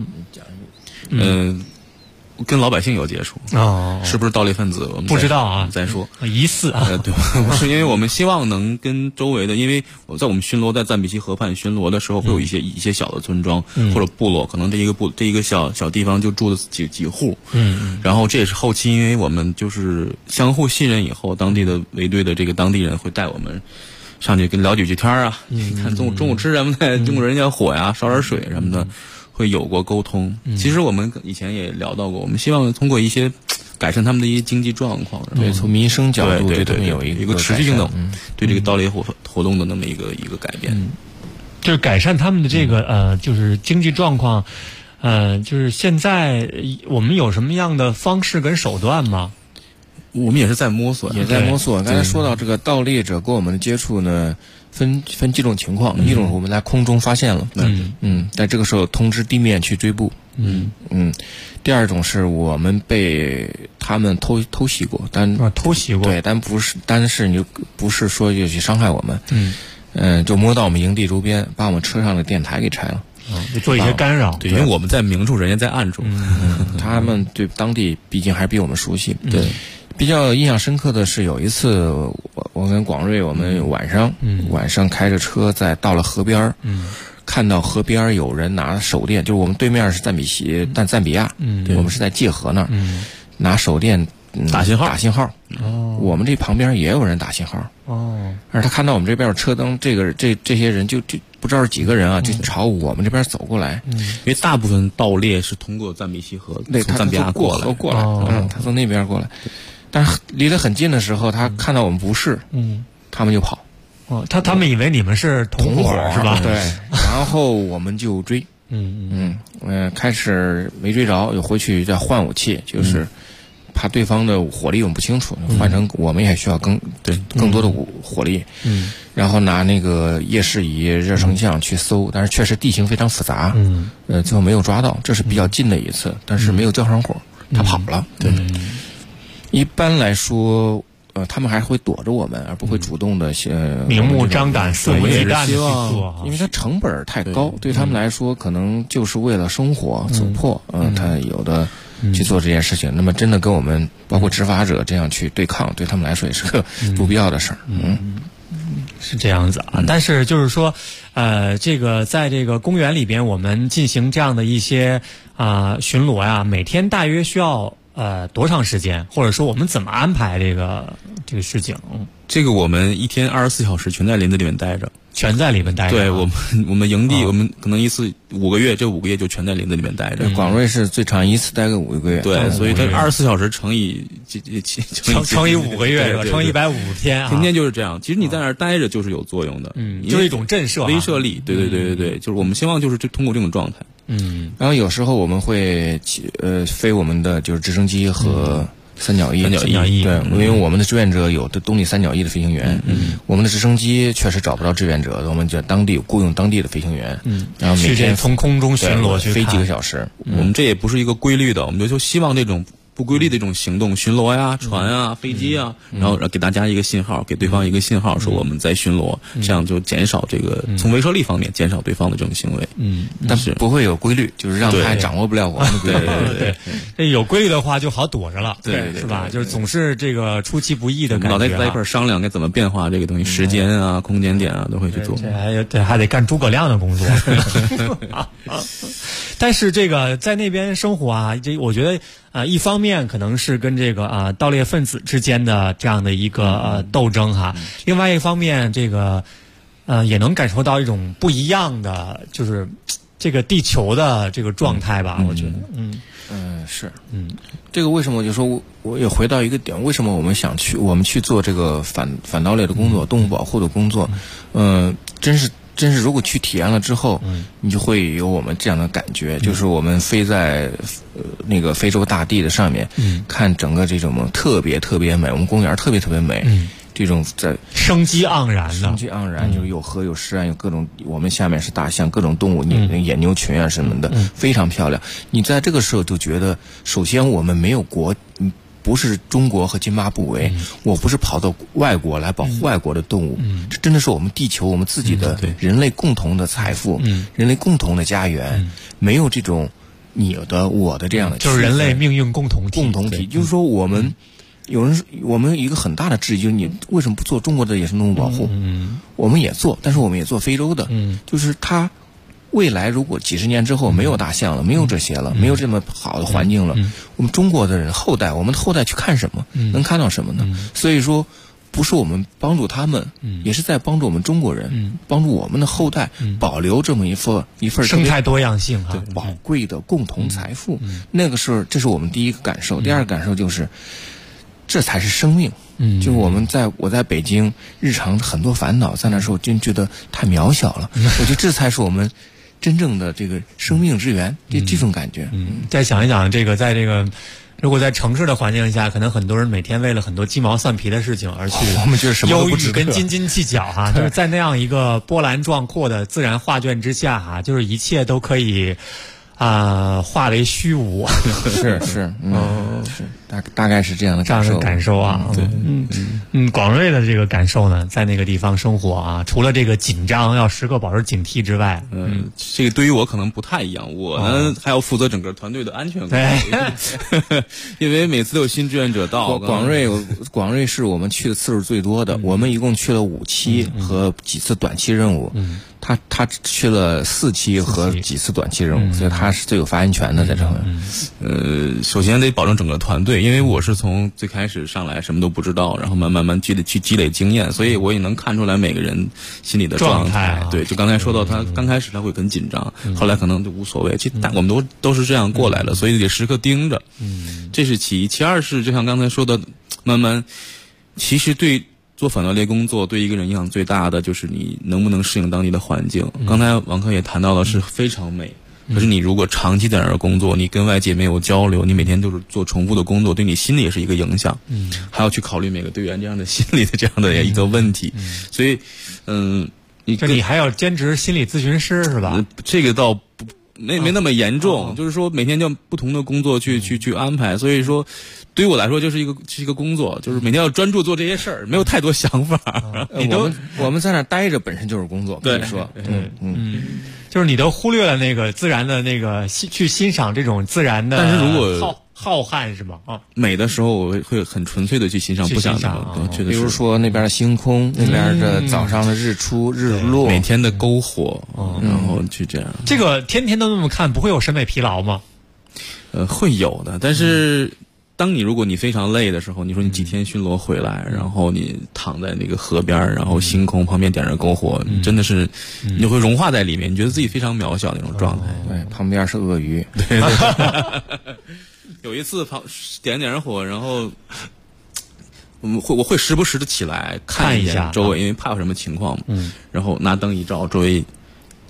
跟老百姓有接触是不是盗猎分子？我们不知道啊， 再说疑似啊， 对，是因为我们希望能跟周围的，因为我们巡逻在赞比西河畔巡逻的时候，会有一些小的村庄或者部落，可能这一个小地方就住了几户，然后这也是后期，因为我们就是相互信任以后，当地的卫队的这个当地人会带我们上去跟聊几句天啊，看中午吃什么的，用人家火呀，烧点水什么的。会有过沟通，其实我们以前也聊到过，我们希望通过一些改善他们的一些经济状况， 对，从民生角度对有一个持续性的对这个盗猎活动的那么一个改变， 就是改善他们的这个就是经济状况，就是现在我们有什么样的方式跟手段吗？ 我们也是在摸索， 刚才说到这个盗猎者跟我们的接触呢，分几种情况，一种我们在空中发现了，在这个时候通知地面去追捕，第二种是我们被他们偷袭过， 偷袭过， 对，但是你就不是说就去伤害我们，就摸到我们营地周边，把我们车上的电台给拆了。 做一些干扰， 对，因为我们在明处，人家在暗处， 他们对当地毕竟还是比我们熟悉，对。比较印象深刻的是有一次，我跟广瑞我们晚上开着车到了河边，看到河边有人拿手电，就是我们对面是赞比亚，我们是在界河那儿，拿手电打信号， 我们这旁边也有人打信号，而他看到我们这边有车灯，这些人就不知道是几个人啊，就朝我们这边走过来， 因为大部分盗猎是通过赞比西河，从赞比亚过来， 他从那边过来。但是离得很近的时候，他看到我们不是，他们就跑。 他们以为你们是同伙是吧？ 对，然后我们就追，开始没追着，又回去再换武器，就是怕对方的火力我们不清楚，换成我们也需要更多的火力，然后拿那个夜视仪、热成像去搜，但是确实地形非常复杂，最后没有抓到，这是比较近的一次，但是没有交上火，他跑了，对。一般来说，他们还会躲着我们，而不会主动的明目张胆、肆无忌惮的去做， 因为它成本太高，对他们来说，可能就是为了生活所迫，他有的去做这件事情。那么，真的跟我们包括执法者这样去对抗，对他们来说也是个不必要的事儿。 是这样子啊。但是就是说，这个在这个公园里边，我们进行这样的一些巡逻呀，每天大约需要多长时间，或者说我们怎么安排这个事情？ 这个我们一天24小时全在林子里面待着， 全在里面待着。 对，我们营地，我们可能一次5个月，这5个月就全在林子里面待着。 广瑞是最长一次待个5个月， 对，所以它24小时乘以 5个月是吧？乘以150天啊， 天天就是这样。其实你在那儿待着就是有作用的， 就是一种震慑、 威慑力。对，就是我们希望就是通过这种状态。 然后有时候我们会飞我们的就是直升机和三角翼，对，因为我们的志愿者有的动力三角翼的飞行员，我们的直升机确实找不着志愿者，我们就雇佣当地的飞行员，然后每天从空中巡逻去飞几个小时。 我们这也不是一个规律的，我们就希望这种不规律的一种行动，巡逻呀、船啊、飞机啊，然后给大家一个信号，给对方一个信号，说我们在巡逻，这样就减少这个从威慑力方面减少对方的这种行为。 但是不会有规律，就是让他掌握不了我们的规律。 对，这有规律的话就好躲着了， 对， 是吧？就是总是这个出其不意的感觉。 脑袋在一块商量该怎么变化这个东西，时间啊、空间点啊都会去做。 这还得干诸葛亮的工作。但是这个在那边生活啊，我觉得一方面可能是跟这个盗猎分子之间的这样的一个斗争哈，另外一方面这个也能感受到一种不一样的，就是这个地球的这个状态吧，我觉得， 是，这个为什么我就说我也回到一个点，为什么我们去做这个反盗猎的工作，动物保护的工作，真是如果去体验了之后，你就会有我们这样的感觉，就是我们飞在那个非洲大地的上面，看整个这种特别特别美，我们公园特别特别美，这种在生机盎然的， 就是有河有石岸，有各种，我们下面是大象，各种动物，野牛群啊什么的，非常漂亮。你在这个时候就觉得，首先我们没有国。不是中国和津巴布韦，我不是跑到外国来保护外国的动物，这真的是我们地球，我们自己的人类共同的财富，人类共同的家园，没有这种你的我的这样的， 就是人类命运共同体。 就是说我们我们有一个很大的质疑，就是你为什么不做中国的野生动物保护？我们也做，但是我们也做非洲的，就是它。未来如果几十年之后没有大象了，没有这些了，没有这么好的环境了，我们中国的人后代，我们的后代去看什么？能看到什么呢？所以说，不是我们帮助他们，也是在帮助我们中国人，帮助我们的后代保留这么一份生态多样性对宝贵的共同财富。那个是这是我们第一个感受，第二个感受就是，这才是生命。就是我在北京日常很多烦恼，在那时候真觉得太渺小了。我觉得这才是我们。真正的这个生命之源，这种感觉。 再想一想，这个在这个如果在城市的环境下，可能很多人每天为了很多鸡毛蒜皮的事情而去我们觉得什么都不值得， 忧郁跟斤斤计较哈，就是在那样一个波澜壮阔的自然画卷之下哈，就是一切都可以化为虚无。 是，大概是这样的感受啊。对，广瑞的这个感受呢，在那个地方生活啊，除了这个紧张要时刻保持警惕之外， 这个对于我可能不太一样，我呢还要负责整个团队的安全管理，因为每次都有新志愿者到。 广瑞是我们去的次数最多的，我们一共去了5期和几次短期任务。他去了4期和几次短期任务，所以他是最有发言权的在这儿。首先得保证整个团队，因为我是从最开始上来什么都不知道，然后慢慢积累经验，所以我也能看出来每个人心里的状态。对，就刚才说到他刚开始他会很紧张，后来可能就无所谓。其实我们都是这样过来的，所以得时刻盯着。这是其一，其二是就像刚才说的，慢慢其实对。做反盗猎工作对一个人影响最大的就是你能不能适应当地的环境。刚才王科也谈到了是非常美，可是你如果长期在那儿工作，你跟外界没有交流，你每天都是做重复的工作，对你心里也是一个影响。还要去考虑每个队员这样的心理的这样的一个问题。所以你还要兼职心理咨询师是吧？ 这个倒没那么严重，就是说每天就不同的工作去安排，所以说对于我来说就是一个工作，就是每天要专注做这些事儿，没有太多想法。 我们在那待着本身就是工作， 对， 说， 就是你都忽略了那个自然的那个去欣赏这种自然的， 但是如果浩瀚是吗？ 美的时候我会很纯粹的去欣赏，不想比如说那边的星空，那边的早上的日出日落， 每天的篝火，然后去这样。 这个天天都那么看，不会有审美疲劳吗？ 会有的，但是如果你非常累的时候，你说你几天巡逻回来，然后你躺在那个河边，然后星空旁边点着篝火，真的是你就会融化在里面，你觉得自己非常渺小那种状态。 对，旁边是鳄鱼。 对。有一次点火，然后我会时不时的起来看一下周围，因为怕有什么情况。然后拿灯一照，周围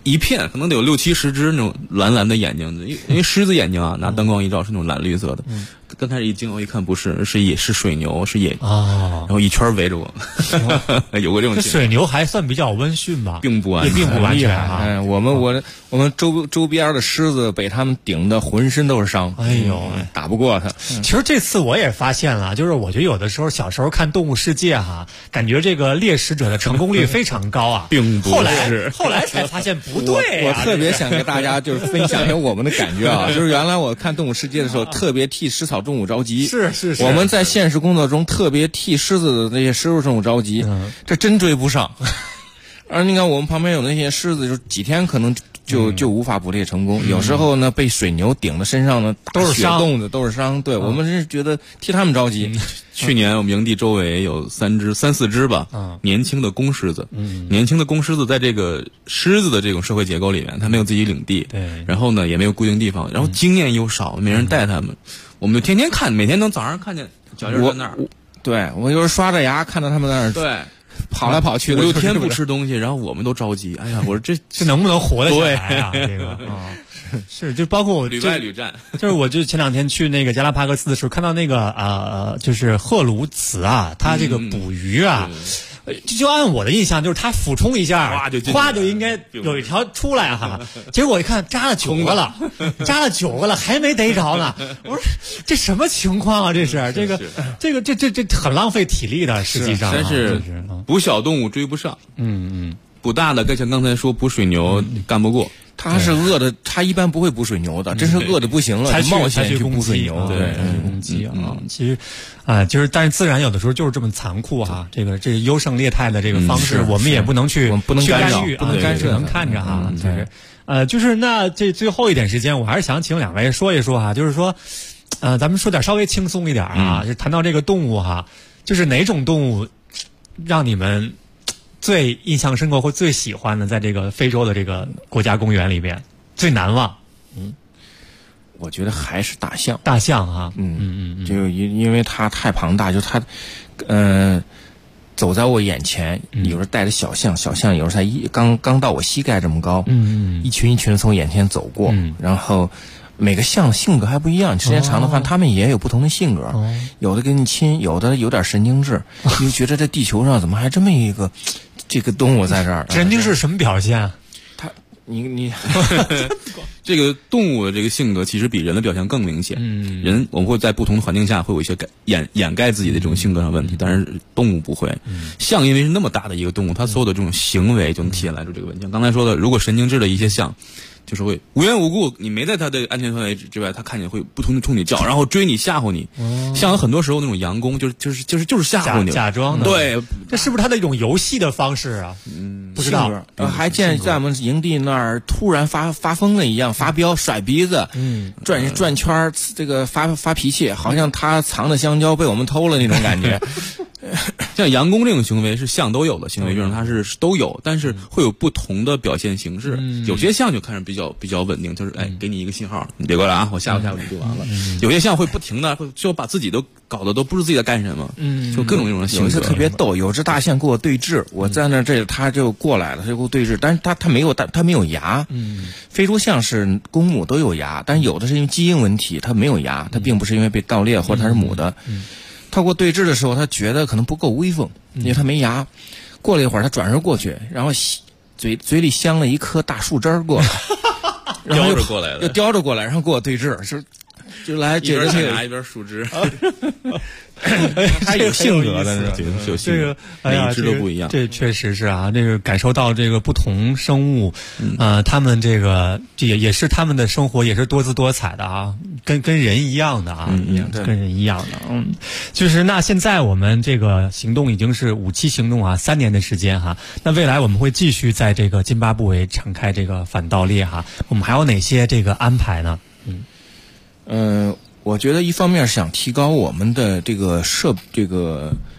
一片，可能得有6-7-10只那种蓝蓝的眼睛，因为狮子眼睛啊，拿灯光一照是那种蓝绿色的。刚开始一惊，我一看不是，是水牛，是野然后一圈围着我，有过这种情况。 水牛还算比较温驯吧， 并不完全啊。 我们周边的狮子被他们顶得浑身都是伤， 哎呦， 打不过他。 其实这次我也发现了，就是我觉得有的时候小时候看《动物世界》感觉这个猎食者的成功率非常高啊， 并不是。 后来才发现不对我特别想跟大家就是分享一下我们的感觉啊，就是原来我看《动物世界》的时候，特别替食草动物着急。 是。 我们在现实工作中特别替狮子的那些食肉动物着急，这真追不上。而你看我们旁边有那些狮子，就几天可能就无法捕猎成功。有时候呢，被水牛顶的身上呢都是伤， 洞子都是伤。对，我们是觉得替他们着急。 去年我们营地周围有3-4只吧，年轻的公狮子。年轻的公狮子在这个狮子的这种社会结构里面，它没有自己领地， 对， 然后呢也没有固定地方，然后经验又少，没人带他们。我们就天天看，每天能早上看见脚印在那儿。 对，我有时候刷着牙看到他们在那儿对跑来跑去的 ，5-6天不吃东西，然后我们都着急。哎呀，我说这能不能活得下来啊？这个是，就包括我屡败屡战。 就是我就前2天去那个加拉帕戈斯的时候，看到那个就是赫鲁茨啊，他这个捕鱼啊。就按我的印象，就是他俯冲一下，哗就应该有一条出来哈。结果我一看，扎了9个了，还没逮着呢。我说这什么情况啊？这是这很浪费体力的，实际上。 但是捕小动物追不上，捕大的，像刚才说捕水牛干不过。 他是饿的，他一般不会捕水牛的，真是饿的不行了，冒险去捕水牛， 对，攻击啊。其实就是但是自然有的时候就是这么残酷哈。这个优胜劣汰的这个方式，我们也不能去干预，不能干涉，能看着哈。就是那这最后一点时间，我还是想请2位说一说哈，就是说咱们说点稍微轻松一点啊，就谈到这个动物哈，就是哪种动物让你们最印象深刻或最喜欢的，在这个非洲的这个国家公园里边最难忘？ 我觉得还是大象。 大象啊， 就因为它太庞大，就它，走在我眼前，有时候带着小象有时候才刚到我膝盖这么高，一群一群从眼前走过，然后每个象性格还不一样，时间长的话，他们也有不同的性格，有的跟你亲，有的有点神经质，你就觉得这地球上怎么还这么一个这个动物在这儿？ 神经质什么表现？ 你这个动物的这个性格其实比人的表现更明显。人我们会在不同的环境下会有一些掩盖自己的这种性格上问题，但是动物不会。象因为是那么大的一个动物，它所有的这种行为就能体现来出这个问题。刚才说的，如果神经质的一些象，就是会无缘无故，你没在它的安全范围之外，它看见会不停地冲你叫，然后追你吓唬你。像有很多时候那种佯攻，就是吓唬你， 假装的。 对， 这是不是它的一种游戏的方式啊？不知道。 还见在我们营地那儿突然发疯了一样，发飙、甩鼻子，转圈，这个发脾气，好像他藏的香蕉被我们偷了那种感觉。 像佯攻这种行为是象都有的行为，就是它是都有，但是会有不同的表现形式。有些象就看着比较稳定，就是给你一个信号，你别过来啊，我吓唬你就完了。有些象会不停的就把自己都搞得都不知自己在干什么，就各种那种性格。 有一次特别逗，有只大象跟我对峙，我在那他就过来了，他就跟我对峙，但是他没有牙。非洲象是公母都有牙，但是有的是因为基因问题，它没有牙，它并不是因为被盗猎或者它是母的。他跟我对峙的时候，他觉得可能不够威风，因为他没牙。过了一会儿，他转身过去，然后嘴里镶了一颗大树枝过来，然后又叼着过来，然后跟我对峙，就来解决这个。 拿一边树枝。 他有性格的， 有性格，每一只都不一样。 这确实是啊，这个感受到这个不同生物，他们这个也是他们的生活也是多姿多彩的啊，跟人一样的啊，跟人一样的。就是那现在我们这个行动已经是5期行动啊，3年的时间哈。那未来我们会继续在这个津巴布韦展开这个反盗猎哈，我们还有哪些这个安排呢？ 我觉得一方面想提高我们的这个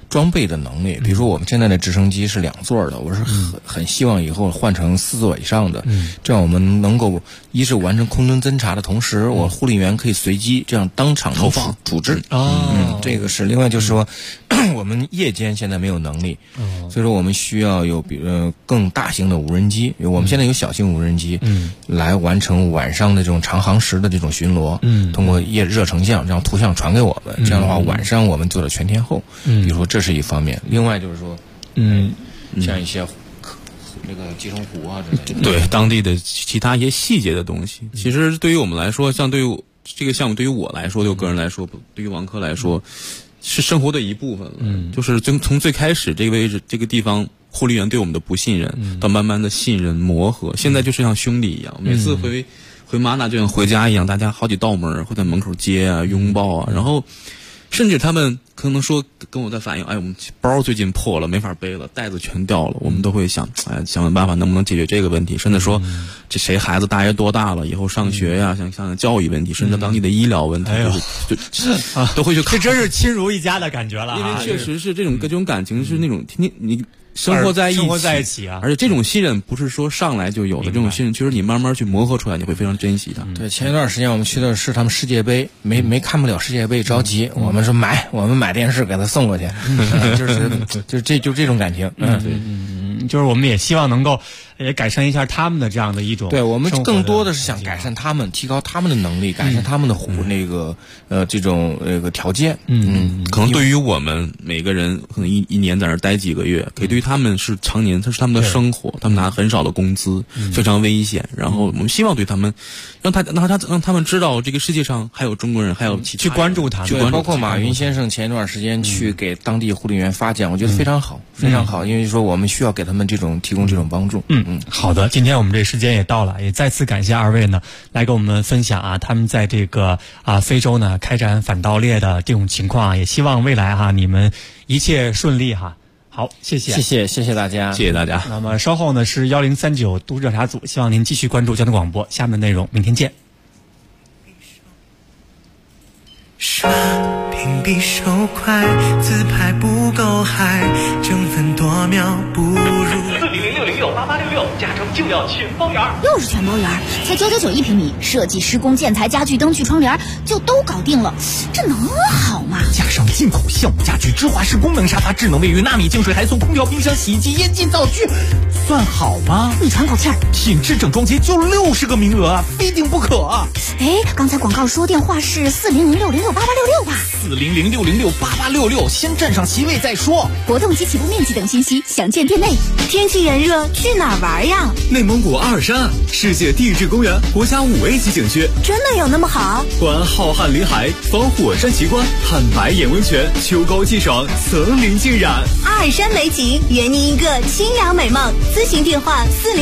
装备的能力。比如说我们现在的直升机是2座的，我是很希望以后换成4座以上的，这样我们能够一是完成空中侦察的同时，我护林员可以随机这样当场投放处置。这个是。另外就是说我们夜间现在没有能力，所以说我们需要有更大型的无人机，我们现在有小型无人机，来完成晚上的这种长航时的这种巡逻，通过热成像让图像传给我们，这样的话晚上我们做了全天候，比如说这是一方面。另外就是说像一些那个集成湖啊之类的， 对当地的其他一些细节的东西，其实对于我们来说，像对于这个项目，对于我来说，对我个人来说，对于王科来说，是生活的一部分了。就是从最开始这个位置这个地方护林员对我们的不信任，到慢慢的信任磨合，现在就是像兄弟一样，每次回马纳就像回家一样，大家好几道门会在门口接啊拥抱啊，然后甚至他们可能说跟我在反映，我们包最近破了没法背了，袋子全掉了，我们都会想想办法能不能解决这个问题，甚至说这谁孩子大约多大了，以后上学呀，像教育问题，甚至当地的医疗问题，都会去考。 这真是亲如一家的感觉了， 因为确实是这种感情是那种天天你生活在一起啊， 而且这种信任不是说上来就有的，这种信任其实你慢慢去磨合出来，你会非常珍惜它。 对，前一段时间我们去的是他们世界杯，没看不了世界杯着急，我们说我们买电视给他送过去，就这种感情。 就是我们也希望能够也改善一下他们的这样的一种， 对，我们更多的是想改善他们，提高他们的能力，改善他们的这种条件。 可能对于我们每个人可能一年在那儿待几个月，可以对于他们是常年，它是他们的生活，他们拿很少的工资，非常危险。然后我们希望对他们，让他们知道这个世界上还有中国人，还有其他去关注他们， 对，包括马云先生前一段时间去给当地护林员发奖，我觉得非常好，非常好，因为说我们需要给他们提供这种帮助。 好的，今天我们这时间也到了，也再次感谢二位呢来给我们分享他们在这个非洲呢开展反盗猎的这种情况也希望未来你们一切顺利好，谢谢大家， 谢谢大家。 那么稍后呢是1039都市调查组，希望您继续关注交通广播，下面的内容明天见。 刷屏比手快，自拍不够嗨，争分夺秒不如 400-606-8866，加成就要全包圆。 又是全包圆，才999一平米，设计、施工、建材、家具、灯具、窗帘就都搞定了，这能好吗？ 加上进口橡木家具、芝华士功能沙发、智能卫浴、纳米净水，还送空调、冰箱、洗衣机、烟机、灶具，算好吗？ 你喘口气儿， 品质整装节就60个名额，非订不可。 刚才广告说电话是400-606-8866吧 ？400-606-8866，先占上席位再说。 活动及起步面积等信息详见店内。 天气炎热，去哪儿玩呀？ 内蒙古阿尔山，世界地质公园，国家5A 级景区。 真的有那么好？ 观浩瀚林海，访火山奇观，探白眼温泉，秋高气爽，层林尽染。 阿尔山美景，圆您一个清凉美梦。咨询电话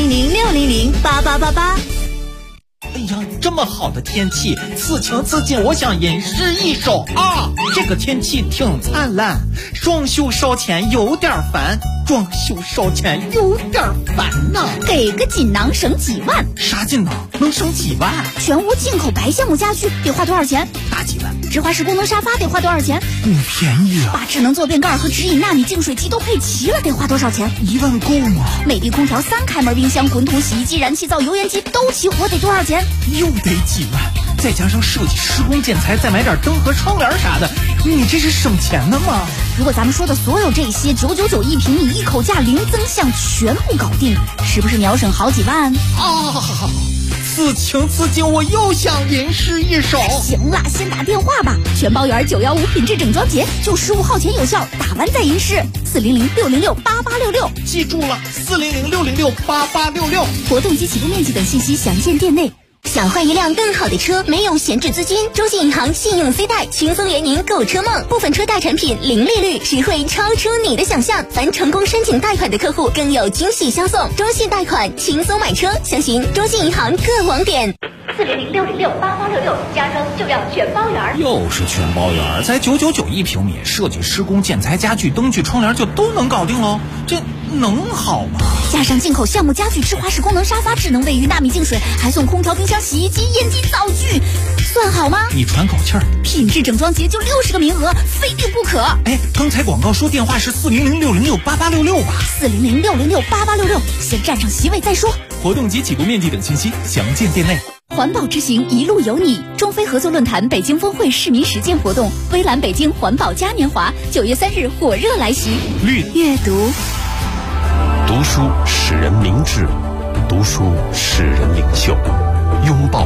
400-600-8888。 哎呀，这么好的天气，此情此景，我想吟诗一首啊！这个天气挺灿烂，装修烧钱有点烦，装修烧钱有点烦呐。 给个锦囊省几万？ 啥锦囊能省几万？ 全屋进口白橡木家具得花多少钱？ 大几万。 芝华士功能沙发得花多少钱？ 不便宜啊。 把智能坐便盖和直饮纳米净水机都配齐了，得花多少钱 ？1万够吗？ 美的空调、3开门冰箱、滚筒洗衣机、燃气灶、油烟机都齐活，得多少钱？ 又得几万，再加上设计、施工、建材，再买点灯和窗帘啥的，你这是省钱的吗？ 如果咱们说的所有这些999一平米，一口价零增项，全部搞定，是不是秒省好几万？ 此情此景，我又想吟诗一首。 行了，先打电话吧，全包圆915品质整装节，就15号前有效，打完再吟诗。400-606-8866， 记住了，400-606-8866。 活动及起步面积等信息详见店内。 想换一辆更好的车，没有闲置资金，中信银行信用 C 贷轻松圆您购车梦，部分车贷产品零利率，实惠超出你的想象。凡成功申请贷款的客户更有惊喜相送，中信贷款轻松买车，详询中信银行各网点。 400-606-8866，加装就要全包圆。 又是全包圆，才999一平米，设计、施工、建材、家具、灯具、窗帘就都能搞定喽，这能好吗？ 加上进口橡木家具、芝华士功能沙发、智能卫浴、纳米净水，还送空调、冰箱、 上洗衣机、烟机、灶具，算好吗？ 你喘口气儿。 品质整装节就60个名额，非订不可。 哎，刚才广告说电话是400-606-8866吧 ？400-606-8866，先占上席位再说。 活动及起步面积等信息详见店内。 环保之行，一路有你。中非合作论坛北京峰会市民实践活动，微蓝北京环保嘉年华，9月3日火热来袭。阅读， 读书使人明智，读书使人领袖，拥抱